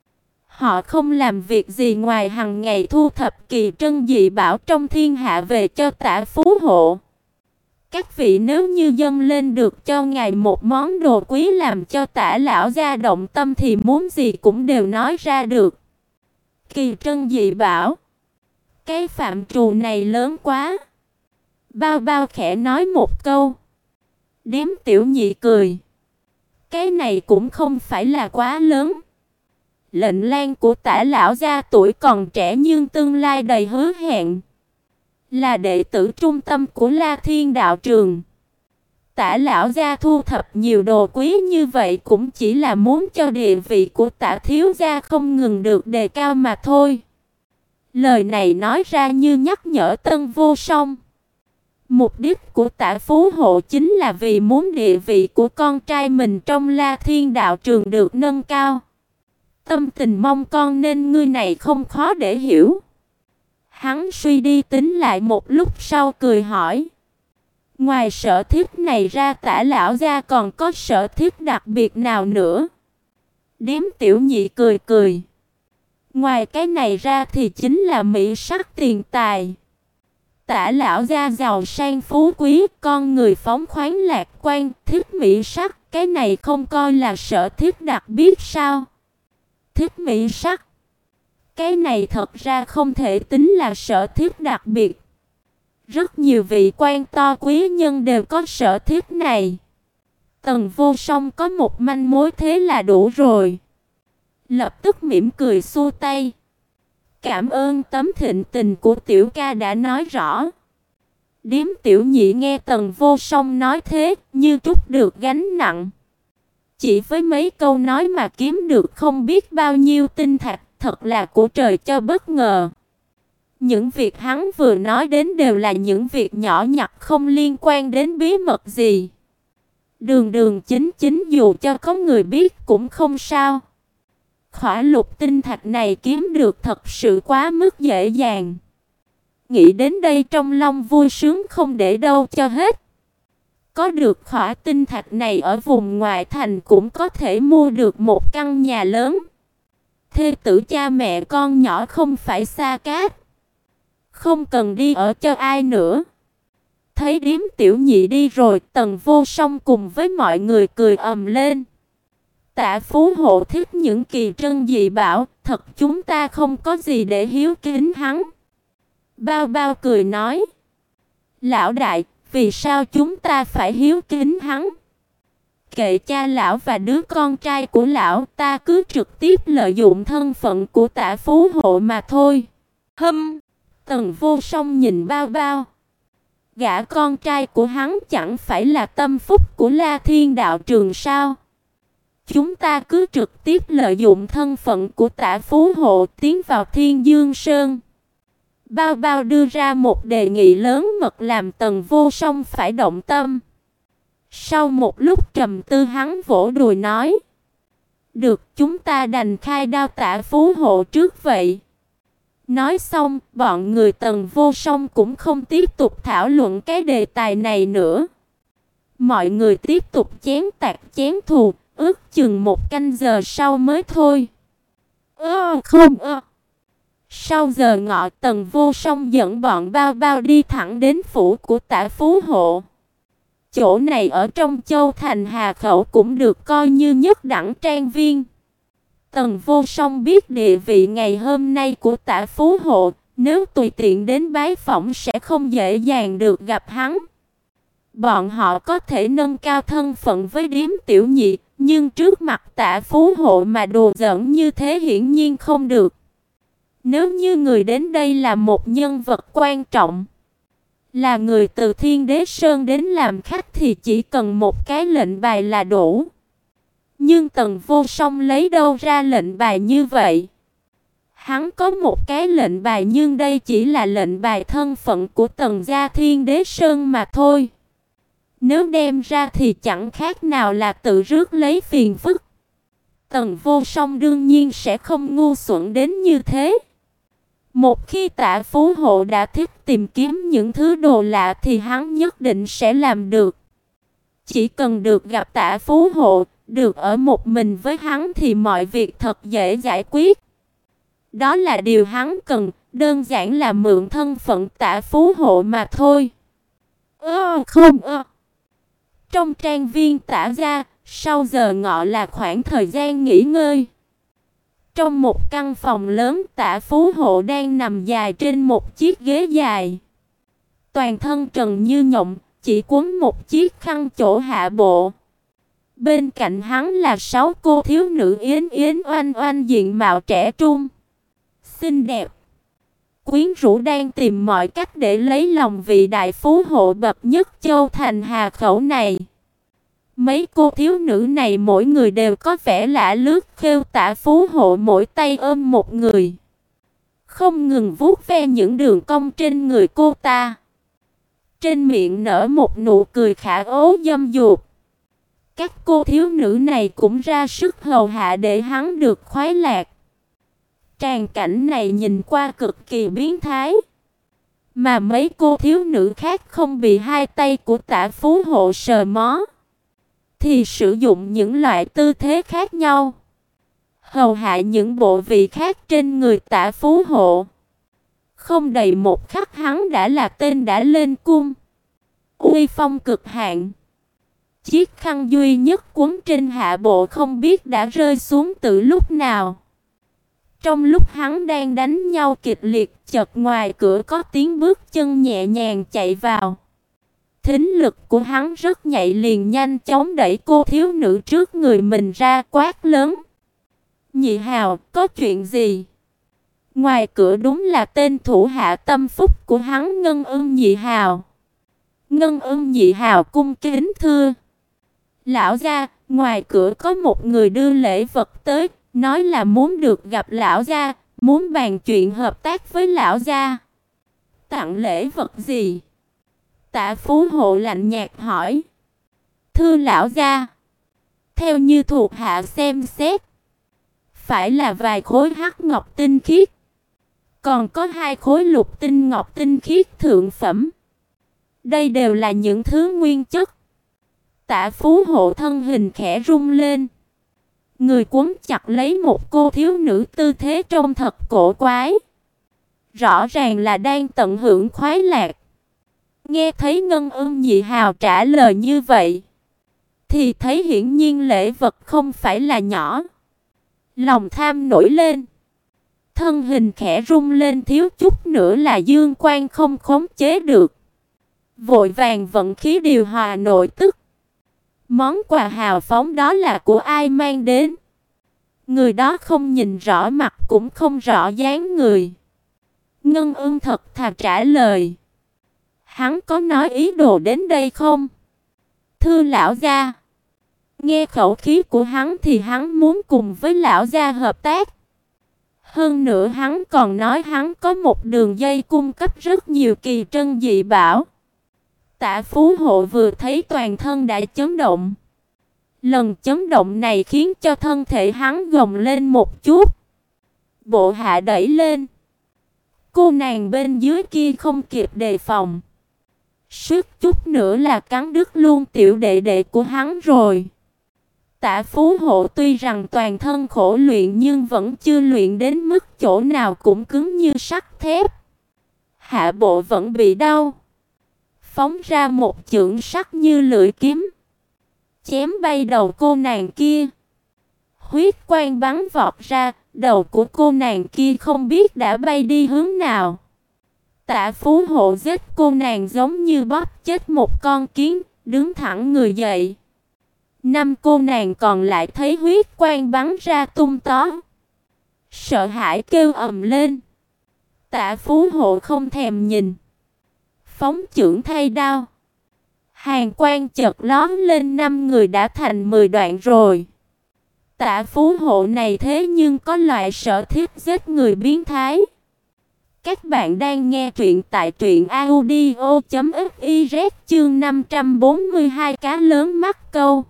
Họ không làm việc gì ngoài hàng ngày thu thập kỳ trân dị bảo trong thiên hạ về cho Tả Phú Hộ. Các vị nếu như dâng lên được cho ngài một món đồ quý làm cho Tả lão gia động tâm thì muốn gì cũng đều nói ra được." Kỳ trân dị bảo, cái phạm trù này lớn quá. Bao Bao khẽ nói một câu. Điếm tiểu nhị cười: "Cái này cũng không phải là quá lớn. Lệnh Lang của Tả lão gia tuổi còn trẻ nhưng tương lai đầy hứa hẹn, là đệ tử trung tâm của La Thiên đạo trường. Tả lão gia thu thập nhiều đồ quý như vậy cũng chỉ là muốn cho địa vị của Tả thiếu gia không ngừng được đề cao mà thôi." Lời này nói ra như nhắc nhở Tân Vô Song. Mục đích của Tả Phú Hộ chính là vì muốn địa vị của con trai mình trong La Thiên đạo trường được nâng cao. Tâm tình mong con nên ngươi này không khó để hiểu. Hắn suy đi tính lại một lúc sau cười hỏi: "Ngoài sở thích này ra Tả lão gia còn có sở thích đặc biệt nào nữa?" Điếm tiểu nhị cười cười: "Ngoài cái này ra thì chính là mỹ sắc tiền tài. Tả lão gia giàu sang phú quý, con người phóng khoáng lạc quan, thích mỹ sắc, cái này không coi là sở thích đặc biệt sao?" Thích mỹ sắc, cái này thật ra không thể tính là sở thích đặc biệt. Rất nhiều vị quan to quý nhân đều có sở thích này. Tần Vô Song có một manh mối thế là đủ rồi. Lập tức mỉm cười xua tay: "Cảm ơn tấm thịnh tình của tiểu ca đã nói rõ." Điếm tiểu nhị nghe Tần Vô Song nói thế, như trút được gánh nặng. Chỉ với mấy câu nói mà kiếm được không biết bao nhiêu tinh thạch, thật là của trời cho bất ngờ. Những việc hắn vừa nói đến đều là những việc nhỏ nhặt không liên quan đến bí mật gì. Đường đường chính chính dù cho có người biết cũng không sao. Khỏa lục tinh thạch này kiếm được thật sự quá mức dễ dàng. Nghĩ đến đây trong lòng vui sướng không để đâu cho hết. Có được khỏa tinh thạch này ở vùng ngoại thành cũng có thể mua được một căn nhà lớn. Thê tử cha mẹ con nhỏ không phải xa cát. Không cần đi ở cho ai nữa. Thấy điếm tiểu nhị đi rồi, Tần Vô Song cùng với mọi người cười ầm lên. Tả Phú Hộ thích những kỳ trân dị bảo, thật chúng ta không có gì để hiếu kính hắn. Bao Bao cười nói: "Lão đại, vì sao chúng ta phải hiếu kính hắn? Kệ cha lão và đứa con trai của lão, ta cứ trực tiếp lợi dụng thân phận của Tả Phú Hộ mà thôi." Hâm. Tần Vô Song nhìn Bao Bao. Gã con trai của hắn chẳng phải là tâm phúc của La Thiên đạo trường sao? Chúng ta cứ trực tiếp lợi dụng thân phận của Tả Phú Hộ tiến vào Thiên Dương Sơn. Bao Bao đưa ra một đề nghị lớn mật làm Tần Vô Song phải động tâm. Sau một lúc trầm tư hắn vỗ đùi nói: "Được, chúng ta đành khai đao Tả Phú Hộ trước vậy." Nói xong, bọn người Tần Vô Song cũng không tiếp tục thảo luận cái đề tài này nữa. Mọi người tiếp tục chém tạc chém thù, ước chừng một canh giờ sau mới thôi. Ơ không ơ. Sau giờ ngọ, Tần Vô Song dẫn bọn Bao Bao đi thẳng đến phủ của Tả Phú Hộ. Chỗ này ở trong Châu Thành Hà Khẩu cũng được coi như nhất đẳng trang viên. Tần Vô Song biết địa vị ngày hôm nay của Tả Phú Hộ, nếu tùy tiện đến bái phỏng sẽ không dễ dàng được gặp hắn. Bọn họ có thể nâng cao thân phận với điếm tiểu nhị, nhưng trước mặt Tả Phú Hộ mà đùa giỡn như thế hiển nhiên không được. Nếu như người đến đây là một nhân vật quan trọng, là người từ Thiên Đế Sơn đến làm khách thì chỉ cần một cái lệnh bài là đủ. Nhưng Tần Vô Song lấy đâu ra lệnh bài như vậy? Hắn có một cái lệnh bài nhưng đây chỉ là lệnh bài thân phận của Tần gia Thiên Đế Sơn mà thôi. Nếu đem ra thì chẳng khác nào là tự rước lấy phiền phức. Tần Vô Song đương nhiên sẽ không ngu xuẩn đến như thế. Một khi Tả Phú Hộ đã thích tìm kiếm những thứ đồ lạ thì hắn nhất định sẽ làm được. Chỉ cần được gặp Tả Phú Hộ, được ở một mình với hắn thì mọi việc thật dễ giải quyết. Đó là điều hắn cần, đơn giản là mượn thân phận Tả Phú Hộ mà thôi. Ơ không ơ. Trong trang viên Tả gia, sau giờ ngọ là khoảng thời gian nghỉ ngơi. Trong một căn phòng lớn, Tả Phú Hộ đang nằm dài trên một chiếc ghế dài. Toàn thân trần như nhộng, chỉ quấn một chiếc khăn chỗ hạ bộ. Bên cạnh hắn là sáu cô thiếu nữ yến yến oanh oanh diện mạo trẻ trung, xinh đẹp, quyến rũ đang tìm mọi cách để lấy lòng vị đại phú hộ bậc nhất Châu Thành Hà Khẩu này. Mấy cô thiếu nữ này mỗi người đều có vẻ lạ lướt khêu Tả Phú Hộ mỗi tay ôm một người, không ngừng vuốt ve những đường cong trên người cô ta. Trên miệng nở một nụ cười khả ố dâm dục. Các cô thiếu nữ này cũng ra sức hầu hạ để hắn được khoái lạc. Tràng cảnh này nhìn qua cực kỳ biến thái. Mà mấy cô thiếu nữ khác không bị hai tay của Tả Phú Hộ sờ mó, thì sử dụng những loại tư thế khác nhau, hầu hạ những bộ vị khác trên người Tả Phú Hộ. Không đầy một khắc hắn đã là tên đã lên cung. Uy phong cực hạn. Chiếc khăn duy nhất quấn trên hạ bộ không biết đã rơi xuống từ lúc nào. Trong lúc hắn đang đánh nhau kịch liệt, chợt ngoài cửa có tiếng bước chân nhẹ nhàng chạy vào. Thính lực của hắn rất nhạy, liền nhanh chóng đẩy cô thiếu nữ trước người mình ra, quát lớn: "Nhị Hào, có chuyện gì?" Ngoài cửa đúng là tên thủ hạ tâm phúc của hắn, Ngân Ưng Nhị Hào. Ngân Ưng Nhị Hào cung kính thưa: "Lão gia, ngoài cửa có một người đưa lễ vật tới, nói là muốn được gặp lão gia, muốn bàn chuyện hợp tác với lão gia." "Tặng lễ vật gì?" Tả Phú Hộ lạnh nhạt hỏi. "Thưa lão gia, theo như thuộc hạ xem xét, phải là vài khối hắc ngọc tinh khiết, còn có hai khối lục tinh ngọc tinh khiết thượng phẩm. Đây đều là những thứ nguyên chất." Tả Phú Hộ thân hình khẽ rung lên, người quấn chặt lấy một cô thiếu nữ, tư thế trông thật cổ quái, rõ ràng là đang tận hưởng khoái lạc. Nghe thấy Ngân Ưng Nhị Hào trả lời như vậy, thì thấy hiển nhiên lễ vật không phải là nhỏ. Lòng tham nổi lên, thân hình khẽ rung lên, thiếu chút nữa là dương quan không khống chế được, vội vàng vận khí điều hòa nội tức. Món quà hào phóng đó là của ai mang đến? Người đó không nhìn rõ mặt cũng không rõ dáng người. Ngân Ưng thật thà trả lời: "Hắn có nói ý đồ đến đây không?" "Thưa lão gia." Nghe khẩu khí của hắn thì hắn muốn cùng với lão gia hợp tác. Hơn nữa hắn còn nói hắn có một đường dây cung cấp rất nhiều kỳ trân dị bảo. Tạ Phú Hộ vừa thấy toàn thân đã chấn động. Lần chấn động này khiến cho thân thể hắn gồng lên một chút. Bộ hạ đẩy lên. Cô nàng bên dưới kia không kịp đề phòng. Suýt chút nữa là cắn đứt luôn tiểu đệ đệ của hắn rồi. Tạ Phú Hộ tuy rằng toàn thân khổ luyện nhưng vẫn chưa luyện đến mức chỗ nào cũng cứng như sắt thép. Hạ bộ vẫn bị đau. Phóng ra một chưởng sắc như lưỡi kiếm. Chém bay đầu cô nàng kia. Huyết quang bắn vọt ra, đầu của cô nàng kia không biết đã bay đi hướng nào. Tạ Phú Hộ giết cô nàng giống như bóp chết một con kiến, đứng thẳng người dậy. Năm cô nàng còn lại thấy huyết quang bắn ra tung tó. Sợ hãi kêu ầm lên. Tạ Phú Hộ không thèm nhìn. Phóng chưởng thay đao. Hàn quang chợt lóe lên, năm người đã thành mười đoạn rồi. Tạ Phú Hộ này thế nhưng có loại sở thích giết người biến thái. Các bạn đang nghe truyện tại truyện audio chấm fiz chương năm trăm bốn mươi hai cá lớn mắc câu.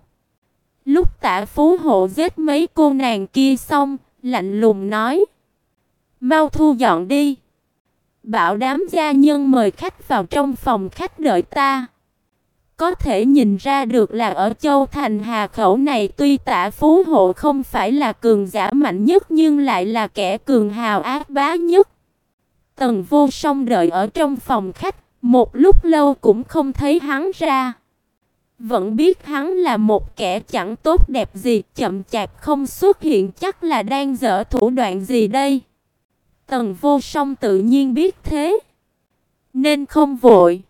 Lúc Tạ Phú Hộ giết mấy cô nàng kia xong, lạnh lùng nói: "Mau thu dọn đi. Bảo đám gia nhân mời khách vào trong phòng khách đợi ta." Có thể nhìn ra được là ở Châu Thành Hà Khẩu này tuy Tạ Phú Hộ không phải là cường giả mạnh nhất nhưng lại là kẻ cường hào ác bá nhất. Tần Vô Song đợi ở trong phòng khách, một lúc lâu cũng không thấy hắn ra. Vẫn biết hắn là một kẻ chẳng tốt đẹp gì, chậm chạp không xuất hiện chắc là đang giở thủ đoạn gì đây. Tần Vô Song tự nhiên biết thế, nên không vội.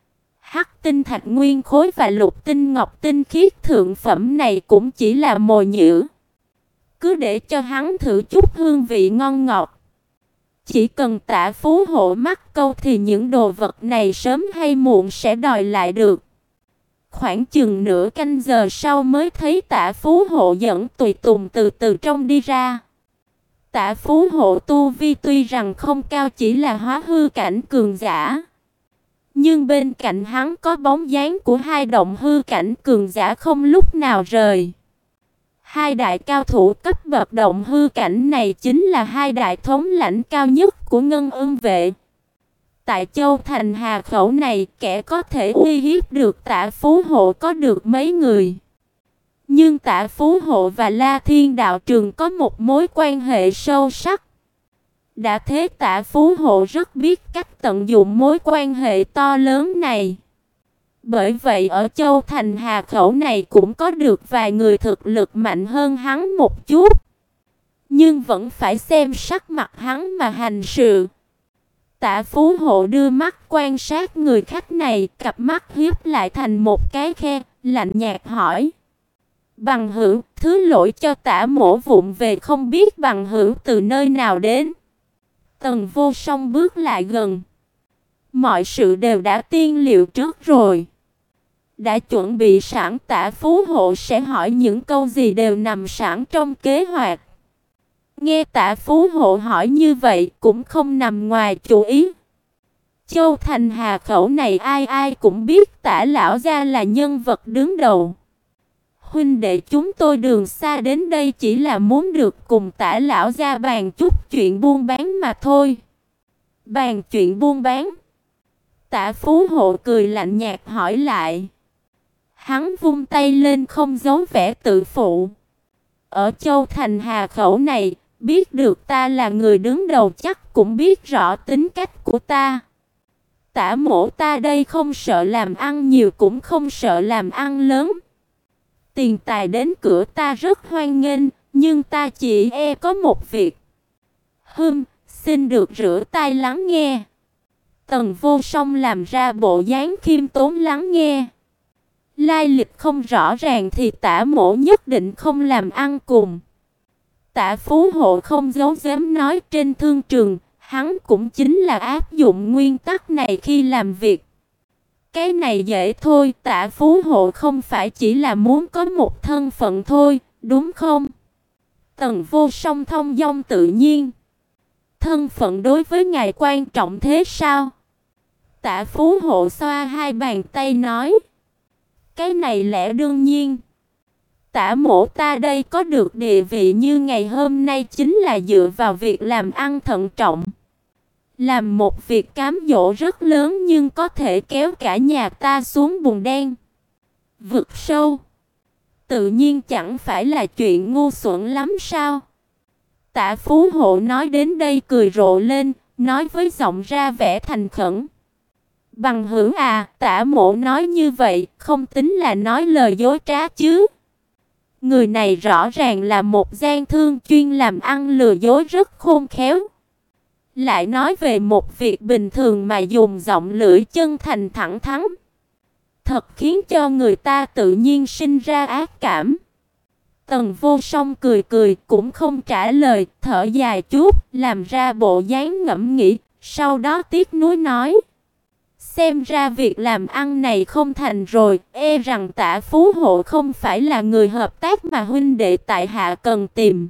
Hắc tinh thạch nguyên khối và lục tinh ngọc tinh khiết thượng phẩm này cũng chỉ là mồi nhử. Cứ để cho hắn thử chút hương vị ngon ngọt. Chỉ cần Tạ Phú Hộ mắc câu thì những đồ vật này sớm hay muộn sẽ đòi lại được. Khoảng chừng nửa canh giờ sau mới thấy Tạ Phú Hộ dẫn tùy tùng từ từ trong đi ra. Tạ Phú Hộ tu vi tuy rằng không cao, chỉ là hóa hư cảnh cường giả. Nhưng bên cạnh hắn có bóng dáng của hai động hư cảnh cường giả không lúc nào rời. Hai đại cao thủ cấp bậc động hư cảnh này chính là hai đại thống lãnh cao nhất của Ngân Ưng vệ. Tại Châu Thành Hà Khẩu này, kẻ có thể uy hiếp được Tạ Phú Hộ có được mấy người. Nhưng Tạ Phú Hộ và La Thiên Đạo Trường có một mối quan hệ sâu sắc. Đã thế Tạ Phú Hộ rất biết cách tận dụng mối quan hệ to lớn này. Bởi vậy ở Châu Thành Hà Khẩu này cũng có được vài người thực lực mạnh hơn hắn một chút. Nhưng vẫn phải xem sắc mặt hắn mà hành sự. Tạ Phú Hộ đưa mắt quan sát người khách này, cặp mắt hiếp lại thành một cái khe, lạnh nhạt hỏi: "Bằng hữu, thứ lỗi cho Tạ mỗ vụng về, không biết bằng hữu từ nơi nào đến?" Tần Vô Song bước lại gần. Mọi sự đều đã tiên liệu trước rồi. Đã chuẩn bị sẵn, Tạ Phú Hộ sẽ hỏi những câu gì đều nằm sẵn trong kế hoạch. Nghe Tạ Phú Hộ hỏi như vậy cũng không nằm ngoài chủ ý. Châu Thành Hà Khẩu này ai ai cũng biết Tạ lão gia là nhân vật đứng đầu. Huynh đệ chúng tôi đường xa đến đây chỉ là muốn được cùng Tạ lão gia bàn chút chuyện buôn bán mà thôi. Bàn chuyện buôn bán? Tạ Phú Hộ cười lạnh nhạt hỏi lại. Hắn vung tay lên không giấu vẻ tự phụ. Ở Châu Thành Hà Khẩu này, biết được ta là người đứng đầu chắc cũng biết rõ tính cách của ta. Tạ mỗ ta đây không sợ làm ăn nhiều cũng không sợ làm ăn lớn. Tiền tài đến cửa ta rất hoan nghênh, nhưng ta chỉ e có một việc. Hừm, xin được rửa tai lắng nghe. Tần Vô Song làm ra bộ dáng khiêm tốn lắng nghe. Lai lịch không rõ ràng thì Tạ mỗ nhất định không làm ăn cùng. Tạ Phú Hộ không giấu giếm nói, trên thương trường, hắn cũng chính là áp dụng nguyên tắc này khi làm việc. Cái này dễ thôi, Tạ Phú Hộ không phải chỉ là muốn có một thân phận thôi, đúng không? Tần Vô Song thông dong tự nhiên. Thân phận đối với ngài quan trọng thế sao? Tạ Phú Hộ xoa hai bàn tay nói: cái này lẽ đương nhiên. Tạ mỗ ta đây có được địa vị như ngày hôm nay chính là dựa vào việc làm ăn thận trọng. Làm một việc cám dỗ rất lớn nhưng có thể kéo cả nhà ta xuống bùn đen, vực sâu. Tự nhiên chẳng phải là chuyện ngu xuẩn lắm sao? Tạ Phú Hộ nói đến đây cười rộ lên, nói với giọng ra vẻ thành khẩn: bằng hữu à, Tạ mỗ nói như vậy không tính là nói lời dối trá chứ. Người này rõ ràng là một gian thương chuyên làm ăn lừa dối rất khôn khéo. Lại nói về một việc bình thường mà dùng giọng lưỡi chân thành thẳng thắn, thật khiến cho người ta tự nhiên sinh ra ác cảm. Tần Vô Song cười cười cũng không trả lời, thở dài chút, làm ra bộ dáng ngẫm nghĩ, sau đó tiếc nuối nói: xem ra việc làm ăn này không thành rồi, e rằng Tạ Phú Hộ không phải là người hợp tác mà huynh đệ tại hạ cần tìm.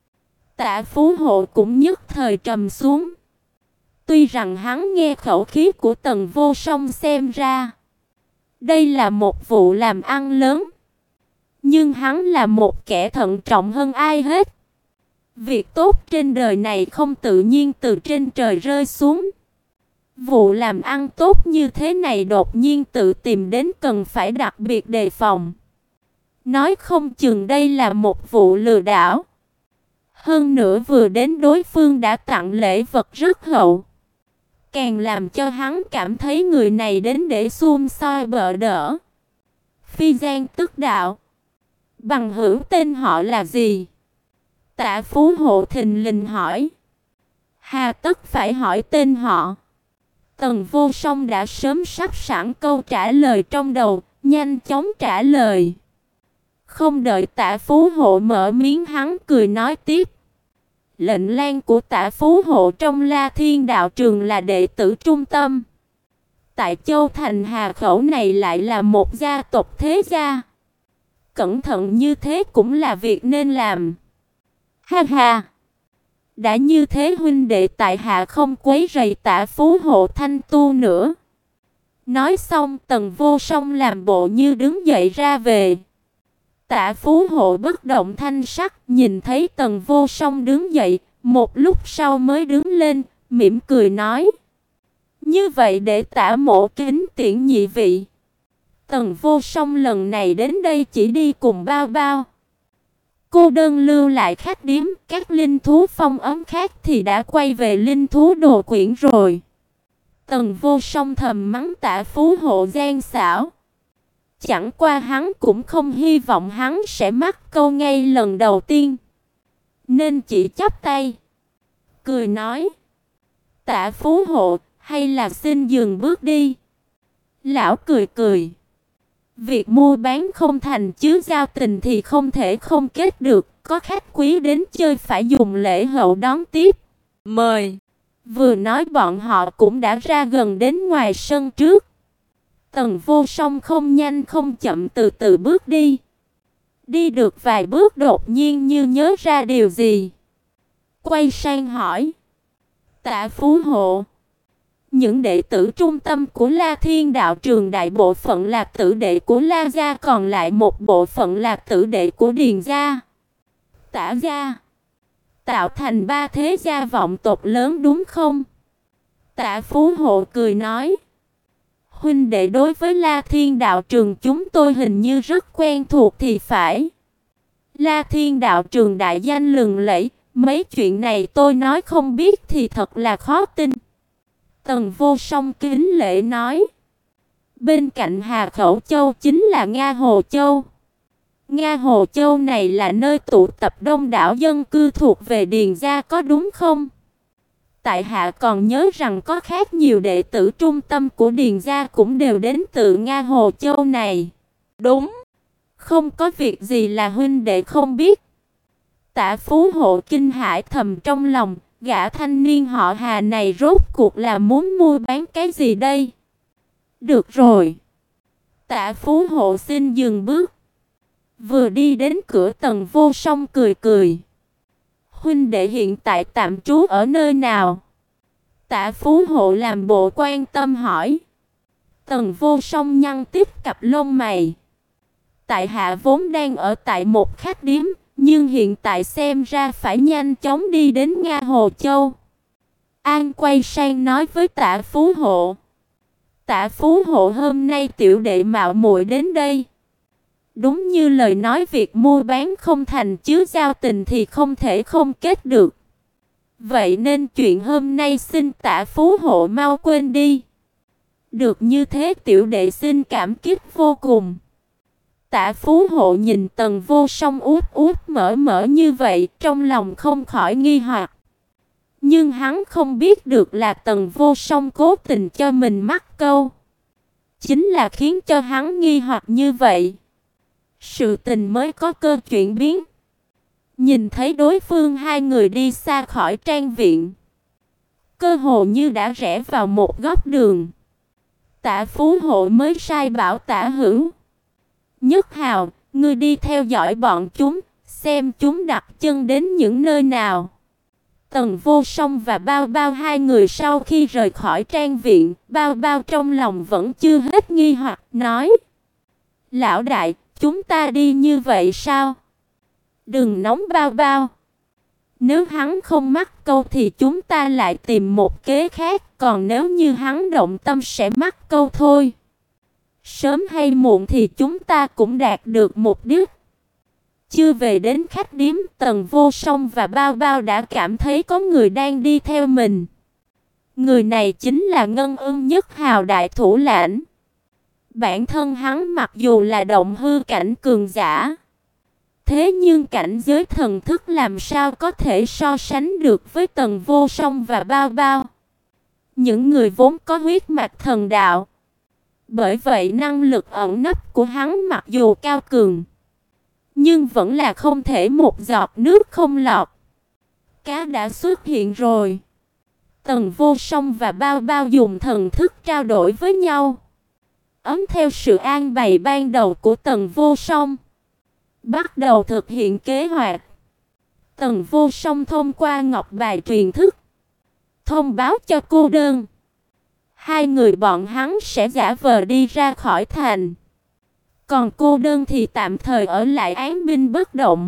Tạ Phú Hộ cũng nhất thời trầm xuống. Tuy rằng hắn nghe khẩu khí của Tần Vô Song xem ra đây là một vụ làm ăn lớn, nhưng hắn là một kẻ thận trọng hơn ai hết. Việc tốt trên đời này không tự nhiên từ trên trời rơi xuống. Vụ làm ăn tốt như thế này đột nhiên tự tìm đến cần phải đặc biệt đề phòng. Nói không chừng đây là một vụ lừa đảo. Hơn nữa vừa đến đối phương đã tặng lễ vật rất hậu, càng làm cho hắn cảm thấy người này đến để xung soi bợ đỡ. Phi Giang tức đạo: bằng hữu tên họ là gì? Tạ Phú Hộ thình lình hỏi. Hà tất phải hỏi tên họ? Tần Vô Song đã sớm sắp sẵn câu trả lời trong đầu, nhanh chóng trả lời. Không đợi Tạ Phú Hộ mở miếng hắn cười nói tiếp: lệnh lang của Tạ Phú Hộ trong La Thiên đạo trường là đệ tử trung tâm. Tại Châu Thành Hà Khẩu này lại là một gia tộc thế gia. Cẩn thận như thế cũng là việc nên làm. Ha ha! Đã như thế huynh đệ tại hạ không quấy rầy Tạ Phú Hộ thanh tu nữa. Nói xong Tần Vô Song làm bộ như đứng dậy ra về. Tạ Phú Hộ bất động thanh sắc, nhìn thấy Tần Vô Song đứng dậy, một lúc sau mới đứng lên, mỉm cười nói: như vậy để Tạ mỗ kính tiễn nhị vị. Tần Vô Song lần này đến đây chỉ đi cùng Bao Bao. Cô đơn lưu lại khách điếm, các linh thú phong ấm khác thì đã quay về linh thú đồ quyển rồi. Tần Vô Song thầm mắng Tạ Phú Hộ gian xảo. Chẳng qua hắn cũng không hy vọng hắn sẽ mắc câu ngay lần đầu tiên, nên chỉ chắp tay cười nói: Tạ Phú Hộ, hay là xin dừng bước đi. Lão cười cười: việc mua bán không thành chứ giao tình thì không thể không kết được, có khách quý đến chơi phải dùng lễ hậu đón tiếp. Mời. Vừa nói bọn họ cũng đã ra gần đến ngoài sân trước. Tần Vô Song không nhanh không chậm từ từ bước đi. Đi được vài bước đột nhiên như nhớ ra điều gì, quay sang hỏi: Tạ Phú Hộ, những đệ tử trung tâm của La Thiên đạo trường đại bộ phận là tử đệ của La gia, còn lại một bộ phận là tử đệ của Điền gia, Tả gia, tạo thành ba thế gia vọng tộc lớn đúng không? Tạ Phú Hộ cười nói: huynh đệ đối với La Thiên đạo trường chúng tôi hình như rất quen thuộc thì phải. La Thiên đạo trường đại danh lừng lẫy, mấy chuyện này tôi nói không biết thì thật là khó tin. Tần Vô Song kính lễ nói: bên cạnh Hà Khẩu Châu chính là Nga Hồ Châu. Nga Hồ Châu này là nơi tụ tập đông đảo dân cư thuộc về Điền gia có đúng không? Tại hạ còn nhớ rằng có khác nhiều đệ tử trung tâm của Điền gia cũng đều đến từ Nga Hồ Châu này. Đúng, không có việc gì là huynh đệ không biết. Tạ Phú Hộ kinh hãi thầm trong lòng, gã thanh niên họ Hà này rốt cuộc là muốn mua bán cái gì đây? Được rồi. Tạ Phú Hộ xin dừng bước. Vừa đi đến cửa Tần Vô Song cười cười: huynh đệ hiện tại tạm trú ở nơi nào? Tạ Phú Hộ làm bộ quan tâm hỏi. Tần Vô Song nhăn tiếp cặp lông mày. Tại hạ vốn đang ở tại một khách điếm, nhưng hiện tại xem ra phải nhanh chóng đi đến Nga Hồ Châu. An quay sang nói với Tạ Phú Hộ. Tạ Phú Hộ, hôm nay tiểu đệ mạo muội đến đây. Đúng như lời nói, việc mua bán không thành chứ giao tình thì không thể không kết được. Vậy nên chuyện hôm nay xin Tạ Phú Hộ mau quên đi. Được như thế tiểu đệ xin cảm kích vô cùng. Tạ Phú Hộ nhìn Tần Vô Song út út mở mở như vậy, trong lòng không khỏi nghi hoặc. Nhưng hắn không biết được là Tần Vô Song cố tình cho mình mắc câu. Chính là khiến cho hắn nghi hoặc như vậy, sự tình mới có cơ chuyển biến. Nhìn thấy đối phương hai người đi xa khỏi trang viện, cơ hồ như đã rẽ vào một góc đường, Tạ Phú Hộ mới sai bảo Tạ Hữu: Nhất Hào, ngươi đi theo dõi bọn chúng, xem chúng đặt chân đến những nơi nào. Tần Vô Song và Bao Bao hai người sau khi rời khỏi trang viện, Bao Bao trong lòng vẫn chưa hết nghi hoặc, nói: Lão đại, chúng ta đi như vậy sao? Đừng nóng Bao Bao. Nếu hắn không mắc câu thì chúng ta lại tìm một kế khác, còn nếu như hắn động tâm sẽ mắc câu thôi. Sớm hay muộn thì chúng ta cũng đạt được mục đích. Chưa về đến khách điếm, Tần Vô Song và Bao Bao đã cảm thấy có người đang đi theo mình. Người này chính là Ngân Ưng Nhất Hào đại thủ lãnh. Bản thân hắn mặc dù là động hư cảnh cường giả, thế nhưng cảnh giới thần thức làm sao có thể so sánh được với Tần Vô Song và Bao Bao. Những người vốn có huyết mạch thần đạo. Bởi vậy năng lực ẩn nấp của hắn mặc dù cao cường, nhưng vẫn là không thể một giọt nước không lọt. Cá đã xuất hiện rồi. Tần Vô Song và Bao Bao dùng thần thức trao đổi với nhau, ấm theo sự an bày ban đầu của Tần Vô Song, bắt đầu thực hiện kế hoạch. Tần Vô Song thông qua ngọc bài truyền thức thông báo cho Cô Đơn, hai người bọn hắn sẽ giả vờ đi ra khỏi thành, còn Cô Đơn thì tạm thời ở lại án binh bất động.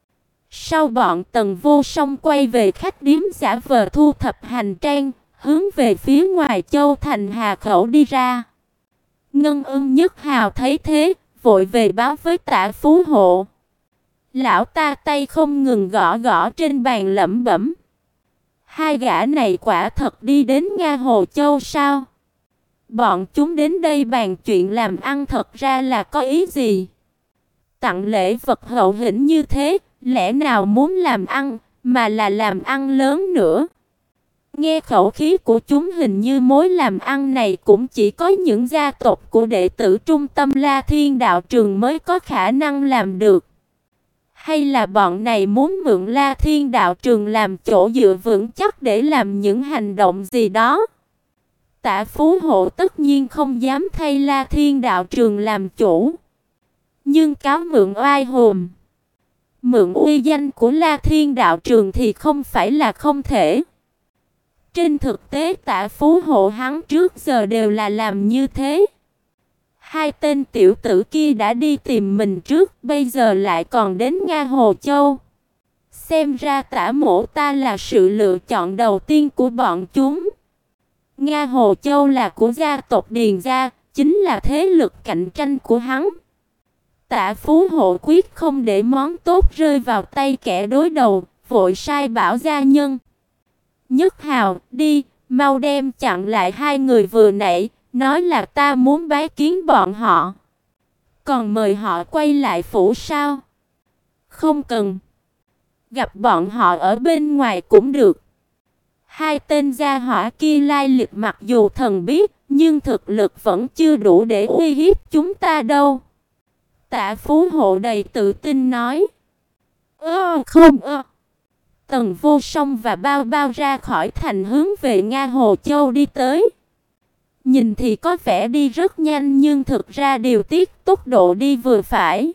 Sau bọn Tần Vô Song quay về khách điếm giả vờ thu thập hành trang, hướng về phía ngoài châu thành Hà Khẩu đi ra. Ngân Ưng Nhất Hào thấy thế, vội về báo với Tạ Phú Hộ. Lão ta tay không ngừng gõ gõ trên bàn lẩm bẩm: Hai gã này quả thật đi đến Nga Hồ Châu sao? Bọn chúng đến đây bàn chuyện làm ăn thật ra là có ý gì? Tặng lễ vật hậu hĩnh như thế, lẽ nào muốn làm ăn, mà là làm ăn lớn nữa? Nghe khẩu khí của chúng hình như mối làm ăn này cũng chỉ có những gia tộc của đệ tử trung tâm La Thiên Đạo Trường mới có khả năng làm được. Hay là bọn này muốn mượn La Thiên Đạo Trường làm chỗ dựa vững chắc để làm những hành động gì đó? Tạ Phú Hộ tất nhiên không dám thay La Thiên Đạo Trường làm chủ, nhưng cáo mượn oai hùng, mượn uy danh của La Thiên Đạo Trường thì không phải là không thể. Trên thực tế Tạ Phú Hộ hắn trước giờ đều là làm như thế. Hai tên tiểu tử kia đã đi tìm mình trước, bây giờ lại còn đến Nga Hồ Châu. Xem ra Tạ mỗ ta là sự lựa chọn đầu tiên của bọn chúng. Nga Hồ Châu là của gia tộc Điền gia, chính là thế lực cạnh tranh của hắn. Tạ Phú Hộ quyết không để món tốt rơi vào tay kẻ đối đầu, vội sai bảo gia nhân: Nhất Hào, đi, mau đem chặn lại hai người vừa nãy, nói là ta muốn bái kiến bọn họ. Còn mời họ quay lại phủ sao? Không cần. Gặp bọn họ ở bên ngoài cũng được. Hai tên gia hỏa kia lai lịch mặc dù thần bí, nhưng thực lực vẫn chưa đủ để uy hiếp chúng ta đâu. Tạ Phú Hộ đầy tự tin nói. Ơ không ơ. Tần Vô Song và Bao Bao ra khỏi thành hướng về Nga Hồ Châu đi tới. Nhìn thì có vẻ đi rất nhanh nhưng thực ra điều tiết tốc độ đi vừa phải.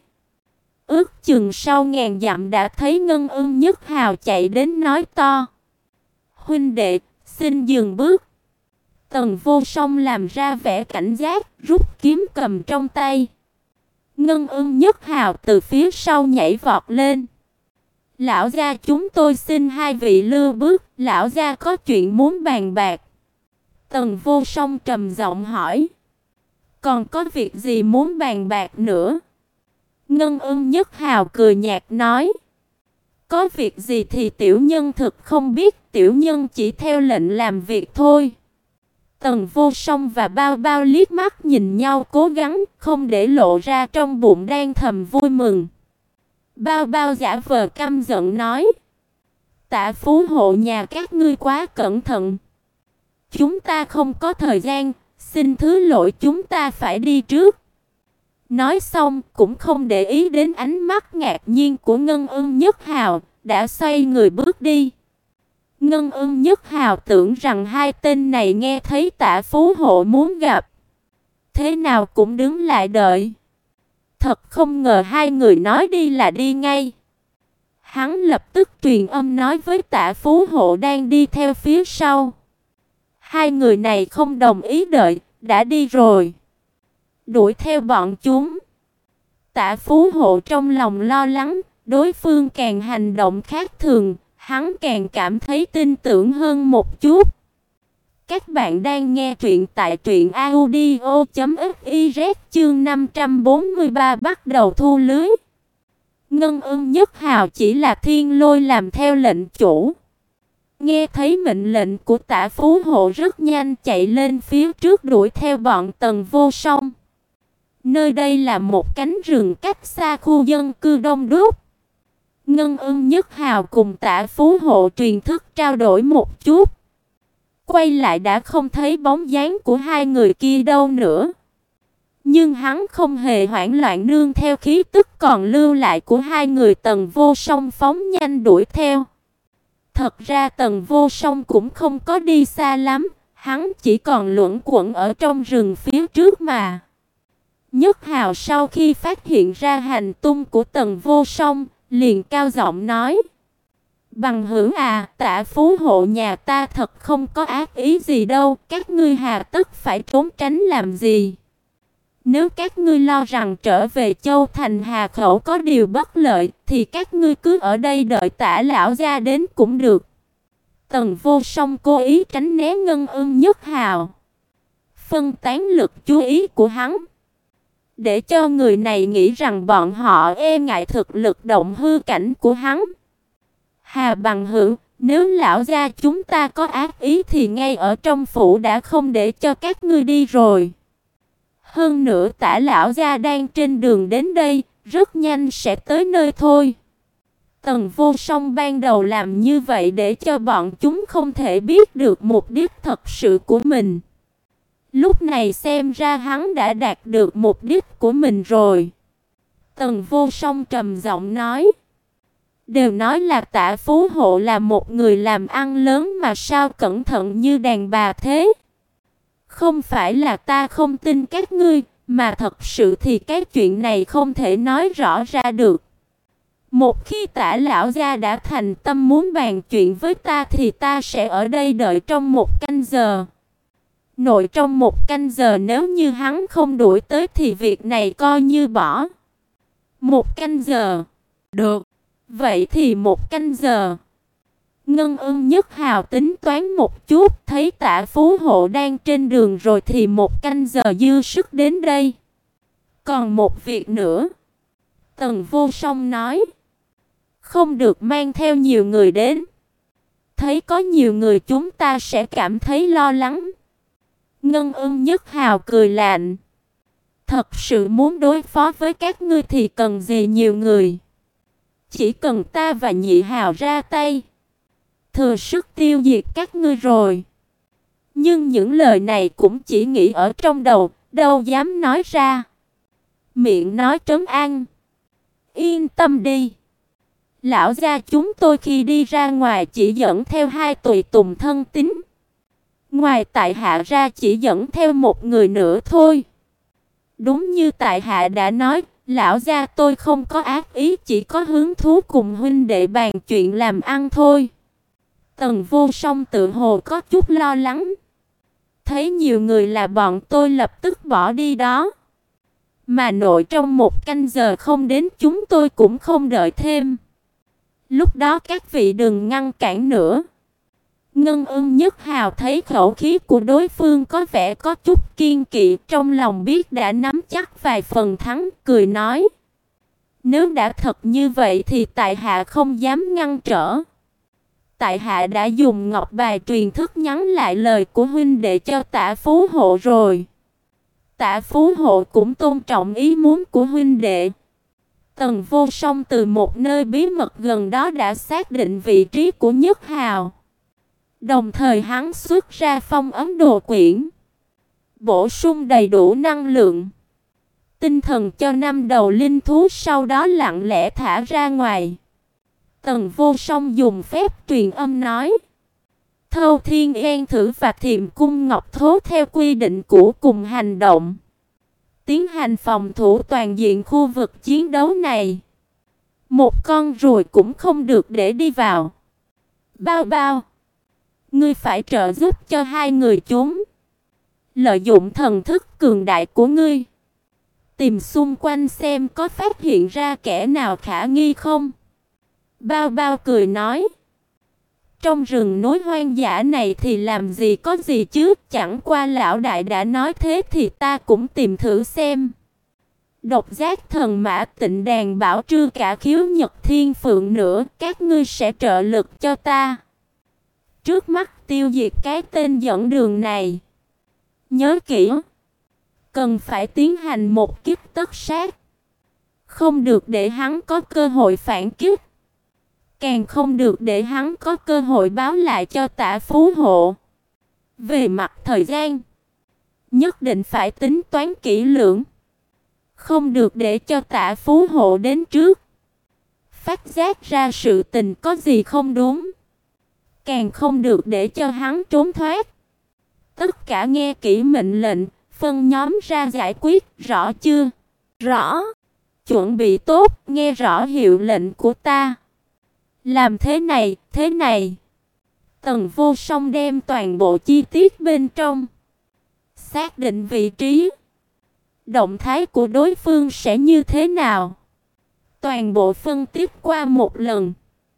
Ước chừng sau ngàn dặm đã thấy Ngân Ưng Nhất Hào chạy đến nói to: Huynh đệ, xin dừng bước. Tần Vô Song làm ra vẻ cảnh giác, rút kiếm cầm trong tay. Ngân Ưng Nhất Hào từ phía sau nhảy vọt lên. Lão gia, chúng tôi xin hai vị lưu bước, lão gia có chuyện muốn bàn bạc. Tần Vô Song trầm giọng hỏi. Còn có việc gì muốn bàn bạc nữa? Ngân Ưng Nhất Hào cười nhạt nói. Có việc gì thì tiểu nhân thực không biết, tiểu nhân chỉ theo lệnh làm việc thôi. Tần Vô Song và Bao Bao liếc mắt nhìn nhau, cố gắng không để lộ ra trong bụng đang thầm vui mừng. Bao Bao giả vờ căm giận nói. Tạ phú hộ nhà các ngươi quá cẩn thận. Chúng ta không có thời gian, xin thứ lỗi, chúng ta phải đi trước. Nói xong cũng không để ý đến ánh mắt ngạc nhiên của Ngân Ưng Nhất Hào, đã xoay người bước đi. Ngân Ưng Nhất Hào tưởng rằng hai tên này nghe thấy Tạ phú hộ muốn gặp, thế nào cũng đứng lại đợi. Thật không ngờ hai người nói đi là đi ngay. Hắn lập tức truyền âm nói với Tạ phú hộ đang đi theo phía sau. Hai người này không đồng ý đợi, đã đi rồi. Đuổi theo bọn chúng. Tạ phú hộ trong lòng lo lắng, đối phương càng hành động khác thường, hắn càng cảm thấy tin tưởng hơn một chút. Các bạn đang nghe truyện tại truyện audio chấm fiz, chương năm trăm bốn mươi ba bắt đầu thu lưới. Ngân Ưng Nhất Hào chỉ là thiên lôi làm theo lệnh chủ. Nghe thấy mệnh lệnh của Tạ phú hộ rất nhanh chạy lên phía trước đuổi theo bọn Tần Vô Song. Nơi đây là một cánh rừng cách xa khu dân cư đông đúc. Ngân Ưng Nhất Hào cùng Tạ phú hộ truyền thức trao đổi một chút. Quay lại đã không thấy bóng dáng của hai người kia đâu nữa. Nhưng hắn không hề hoảng loạn, nương theo khí tức còn lưu lại của hai người Tần Vô Song phóng nhanh đuổi theo. Thật ra Tần Vô Song cũng không có đi xa lắm, hắn chỉ còn luẩn quẩn ở trong rừng phía trước mà. Nhất Hào sau khi phát hiện ra hành tung của Tần Vô Song, liền cao giọng nói. Bằng hữu à, Tạ phú hộ nhà ta thật không có ác ý gì đâu, các ngươi hà tất phải trốn tránh làm gì? Nếu các ngươi lo rằng trở về Châu Thành Hà Khẩu có điều bất lợi, thì các ngươi cứ ở đây đợi Tạ lão gia đến cũng được. Tần Vô Song cố ý tránh né Ngân Ưng Nhất Hào, phân tán lực chú ý của hắn, để cho người này nghĩ rằng bọn họ e ngại thực lực động hư cảnh của hắn. Hà bằng hữu, nếu lão gia chúng ta có ác ý thì ngay ở trong phủ đã không để cho các ngươi đi rồi. Hơn nữa Tạ lão gia đang trên đường đến đây, rất nhanh sẽ tới nơi thôi. Tần Vô Song ban đầu làm như vậy để cho bọn chúng không thể biết được mục đích thật sự của mình. Lúc này xem ra hắn đã đạt được mục đích của mình rồi. Tần Vô Song trầm giọng nói. Đều nói là Tạ phú hộ là một người làm ăn lớn mà sao cẩn thận như đàn bà thế? Không phải là ta không tin các ngươi, mà thật sự thì cái chuyện này không thể nói rõ ra được. Một khi Tạ lão gia đã thành tâm muốn bàn chuyện với ta thì ta sẽ ở đây đợi trong một canh giờ. Nội trong một canh giờ nếu như hắn không đuổi tới thì việc này coi như bỏ. Một canh giờ. Được. Vậy thì một canh giờ. Ngân Ưng Nhất Hào tính toán một chút, thấy Tạ phú hộ đang trên đường rồi thì một canh giờ dư sức đến đây. Còn một việc nữa. Tần Vô Song nói. Không được mang theo nhiều người đến. Thấy có nhiều người chúng ta sẽ cảm thấy lo lắng. Ngân Ưng Nhất Hào cười lạnh. Thật sự muốn đối phó với các ngươi thì cần gì nhiều người. Chỉ cần ta và Nhị Hào ra tay, thừa sức tiêu diệt các ngươi rồi. Nhưng những lời này cũng chỉ nghĩ ở trong đầu, đâu dám nói ra. Miệng nói trấn an. Yên tâm đi. Lão gia chúng tôi khi đi ra ngoài chỉ dẫn theo hai tùy tùng thân tín. Ngoài tại hạ ra chỉ dẫn theo một người nữa thôi. Đúng như tại hạ đã nói, lão gia tôi không có ác ý, chỉ có hứng thú cùng huynh đệ bàn chuyện làm ăn thôi. Tần Vô Song tự hồ có chút lo lắng. thấy nhiều người là bọn tôi lập tức bỏ đi đó. Mà nội trong một canh giờ không đến chúng tôi cũng không đợi thêm. Lúc đó các vị đừng ngăn cản nữa. Ngân Ưng Nhất Hào thấy khẩu khí của đối phương có vẻ có chút kiên kỵ, trong lòng biết đã nắm chắc vài phần thắng, cười nói: nếu đã thật như vậy thì tại hạ không dám ngăn trở. Tại hạ đã dùng ngọc bài truyền thức nhắn lại lời của huynh đệ cho Tả Phú Hộ rồi. Tả Phú Hộ cũng tôn trọng ý muốn của huynh đệ. Tần Vô Song từ một nơi bí mật gần đó đã xác định vị trí của Nhất Hào. Đồng thời hắn xuất ra phong ấn đồ quyển, bổ sung đầy đủ năng lượng, tinh thần cho năm đầu linh thú, sau đó lặng lẽ thả ra ngoài. Tần Vô Song dùng phép truyền âm nói: Thâu Thiên Yên Thử và Thiềm Cung Ngọc Thố theo quy định cũ cùng hành động, tiến hành phòng thủ toàn diện khu vực chiến đấu này. Một con ruồi cũng không được để đi vào. Bao Bao, ngươi phải trợ giúp cho hai người chúng. Lợi dụng thần thức cường đại của ngươi, tìm xung quanh xem có phát hiện ra kẻ nào khả nghi không. Bao Bao cười nói: trong rừng núi hoang dã này thì làm gì có gì chứ, chẳng qua lão đại đã nói thế thì ta cũng tìm thử xem. Độc Giác Thần Mã, Tịnh Đàn Bảo Trư, cả Khiếu Nhật Thiên Phượng nữa, các ngươi sẽ trợ lực cho ta. Trước mắt tiêu diệt cái tên dẫn đường này. Nhớ kỹ, cần phải tiến hành một kích tất sát, không được để hắn có cơ hội phản kích, càng không được để hắn có cơ hội báo lại cho Tả Phú Hộ. Về mặt thời gian, nhất định phải tính toán kỹ lưỡng, không được để cho Tả Phú Hộ đến trước, phát giác ra sự tình có gì không đúng, càng không được để cho hắn trốn thoát. Tất cả nghe kỹ mệnh lệnh, phân nhóm ra giải quyết, rõ chưa? Rõ. Chuẩn bị tốt, nghe rõ hiệu lệnh của ta. Làm thế này, thế này. Tần Vô Song đem toàn bộ chi tiết bên trong, xác định vị trí, động thái của đối phương sẽ như thế nào, toàn bộ phân tích qua một lần.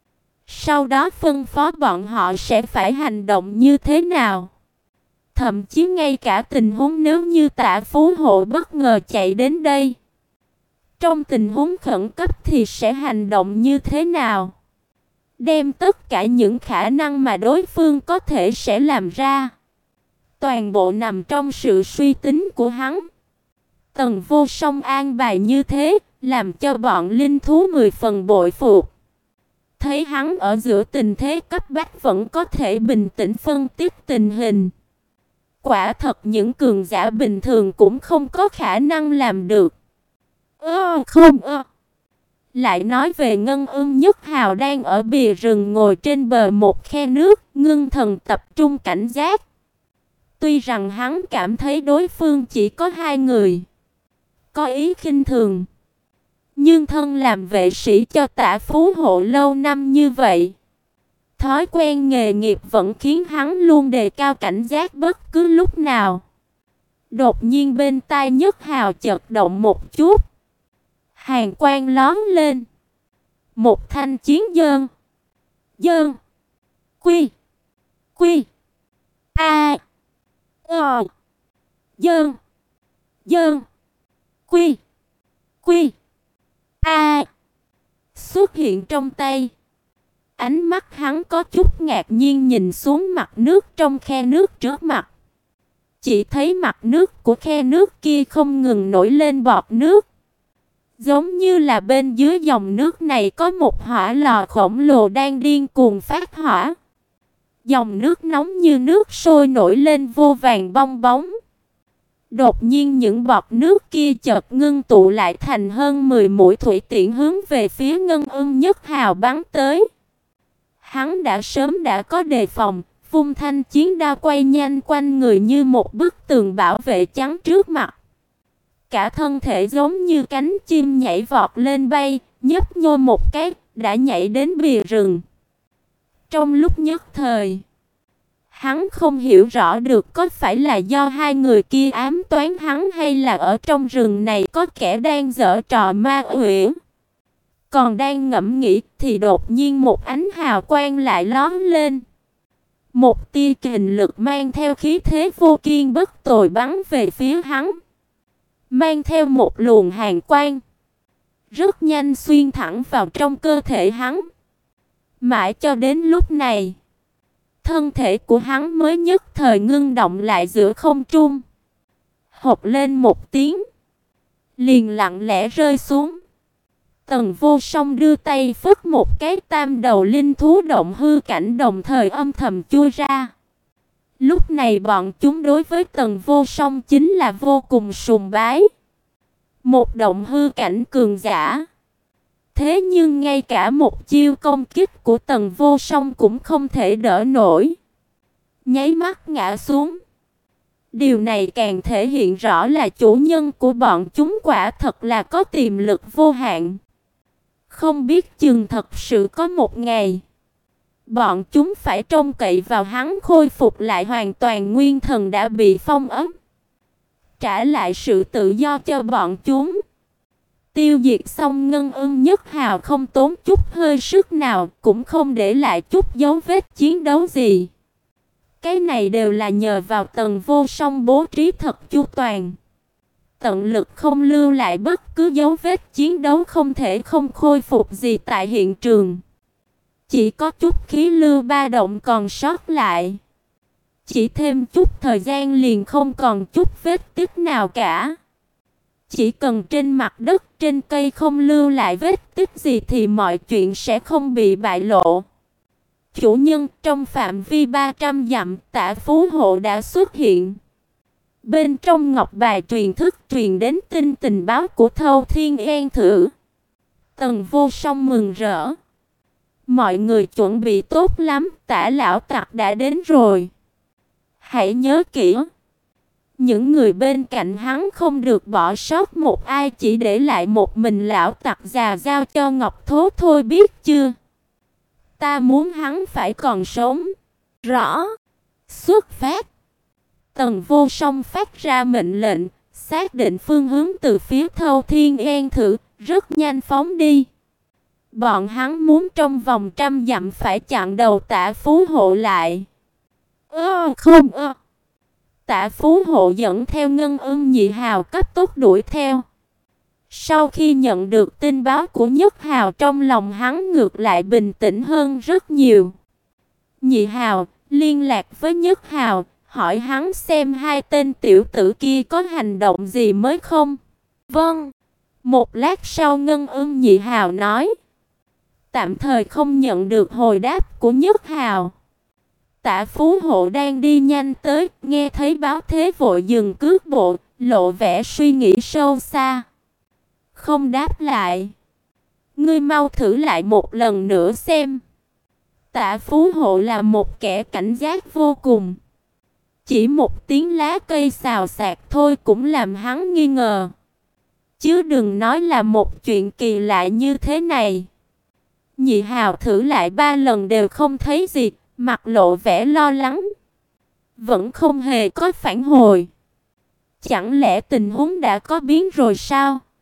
Sau đó phân phó bọn họ sẽ phải hành động như thế nào. Thậm chí ngay cả tình huống nếu như Tả Phú Hộ bất ngờ chạy đến đây, trong tình huống khẩn cấp thì sẽ hành động như thế nào. Đem tất cả những khả năng mà đối phương có thể sẽ làm ra, toàn bộ nằm trong sự suy tính của hắn. Tần Vô Song an bài như thế, làm cho bọn linh thú mười phần bội phục. Thấy hắn ở giữa tình thế cấp bách vẫn có thể bình tĩnh phân tích tình hình. Quả thật những cường giả bình thường cũng không có khả năng làm được. Ơ không ơ. Lại nói về Ngân Ưng Nhất Hào đang ở bìa rừng ngồi trên bờ một khe nước, ngưng thần tập trung cảnh giác. Tuy rằng hắn cảm thấy đối phương chỉ có hai người, có ý khinh thường, nhưng thân làm vệ sĩ cho Tả Phú Hộ lâu năm như vậy, thói quen nghề nghiệp vẫn khiến hắn luôn đề cao cảnh giác bất cứ lúc nào. Đột nhiên bên tai Nhất Hào chợt động một chút, hàn quang lóe lên, một thanh chiến dơn, dơn, quy, quy, a, ờ, dơn, dơn, quy, quy, a, xuất hiện trong tay. Ánh mắt hắn có chút ngạc nhiên nhìn xuống mặt nước trong khe nước trước mặt. Chỉ thấy mặt nước của khe nước kia không ngừng nổi lên bọt nước, giống như là bên dưới dòng nước này có một hỏa lò khổng lồ đang điên cuồng phát hỏa. Dòng nước nóng như nước sôi nổi lên vô vàn bong bóng. Đột nhiên những bọt nước kia chợt ngưng tụ lại thành hơn mười mũi thủy tiễn hướng về phía Ngân Ưng Nhất Hào bắn tới. Hắn đã sớm đã có đề phòng, vung thanh chiến đao quay nhanh quanh người như một bức tường bảo vệ chắn trước mặt. Cả thân thể giống như cánh chim nhảy vọt lên bay, nhấp nhô một cái, đã nhảy đến bìa rừng. Trong lúc nhất thời, Hắn không hiểu rõ được có phải là do hai người kia ám toán hắn hay là ở trong rừng này có kẻ đang giở trò ma quỷ. Còn đang ngẫm nghĩ thì đột nhiên một ánh hào quang lại lóe lên. Một tia kình lực mang theo khí thế vô kiên bất tồi bắn về phía hắn. Mang theo một luồng hàn quang. Rất nhanh xuyên thẳng vào trong cơ thể hắn. Mãi cho đến lúc này, thân thể của hắn mới nhất thời ngưng động lại giữa không trung. Hộc lên một tiếng, liền lặng lẽ rơi xuống. Tần Vô Song đưa tay phất một cái, tam đầu linh thú động hư cảnh đồng thời âm thầm chui ra. Lúc này bọn chúng đối với Tần Vô Song chính là vô cùng sùng bái. Một động hư cảnh cường giả. Thế nhưng ngay cả một chiêu công kích của Tần Vô Song cũng không thể đỡ nổi. Nháy mắt ngã xuống. Điều này càng thể hiện rõ là chủ nhân của bọn chúng quả thật là có tiềm lực vô hạn. Không biết chừng thật sự có một ngày, bọn chúng phải trông cậy vào hắn khôi phục lại hoàn toàn nguyên thần đã bị phong ấn. Trả lại sự tự do cho bọn chúng. Tiêu diệt xong Ngân Ưng Nhất Hào không tốn chút hơi sức nào, cũng không để lại chút dấu vết chiến đấu gì. Cái này đều là nhờ vào Tần Vô Song bố trí thật chu toàn. Tận lực không lưu lại bất cứ dấu vết chiến đấu không thể không khôi phục gì tại hiện trường. Chỉ có chút khí lưu ba động còn sót lại. Chỉ thêm chút thời gian liền không còn chút vết tích nào cả. Chỉ cần trên mặt đất, trên cây không lưu lại vết tích gì thì mọi chuyện sẽ không bị bại lộ. Chủ nhân, trong phạm vi ba trăm dặm, Tả Phú Hộ đã xuất hiện. Bên trong ngọc bài truyền thức truyền đến tin tình báo của Thâu Thiên Yên Thử. Tần Vô Song mừng rỡ. Mọi người chuẩn bị tốt lắm, Tả lão tặc đã đến rồi. Hãy nhớ kỹ. Những người bên cạnh hắn không được bỏ sót một ai, chỉ để lại một mình lão tặc già giao cho Ngọc Thố thôi, biết chưa? Ta muốn hắn phải còn sống. Rõ. Xuất phát. Tần Vô Song phát ra mệnh lệnh, xác định phương hướng từ phía Thâu Thiên Yên Thử, rất nhanh phóng đi. Bọn hắn muốn trong vòng trăm dặm phải chặn đầu Tả Phú Hộ lại. Ơ không ơ. Tả Phú Hộ dẫn theo Ngân Ưng Nhị Hào cấp tốc đuổi theo. Sau khi nhận được tin báo của Nhất Hào, trong lòng hắn ngược lại bình tĩnh hơn rất nhiều. Nhị Hào liên lạc với Nhất Hào, hỏi hắn xem hai tên tiểu tử kia có hành động gì mới không. Vâng. Một lát sau Ngân Ưng Nhị Hào nói. Tạm thời không nhận được hồi đáp của Nhất Hào. Tả Phú Hộ đang đi nhanh tới, nghe thấy báo thế vội dừng cước bộ, lộ vẻ suy nghĩ sâu xa. Không đáp lại. Ngươi mau thử lại một lần nữa xem. Tả Phú Hộ là một kẻ cảnh giác vô cùng. Chỉ một tiếng lá cây xào xạc thôi cũng làm hắn nghi ngờ. Chứ đừng nói là một chuyện kỳ lạ như thế này. Nhị Hào thử lại ba lần đều không thấy gì, mặt lộ vẻ lo lắng. Vẫn không hề có phản hồi. Chẳng lẽ tình huống đã có biến rồi sao?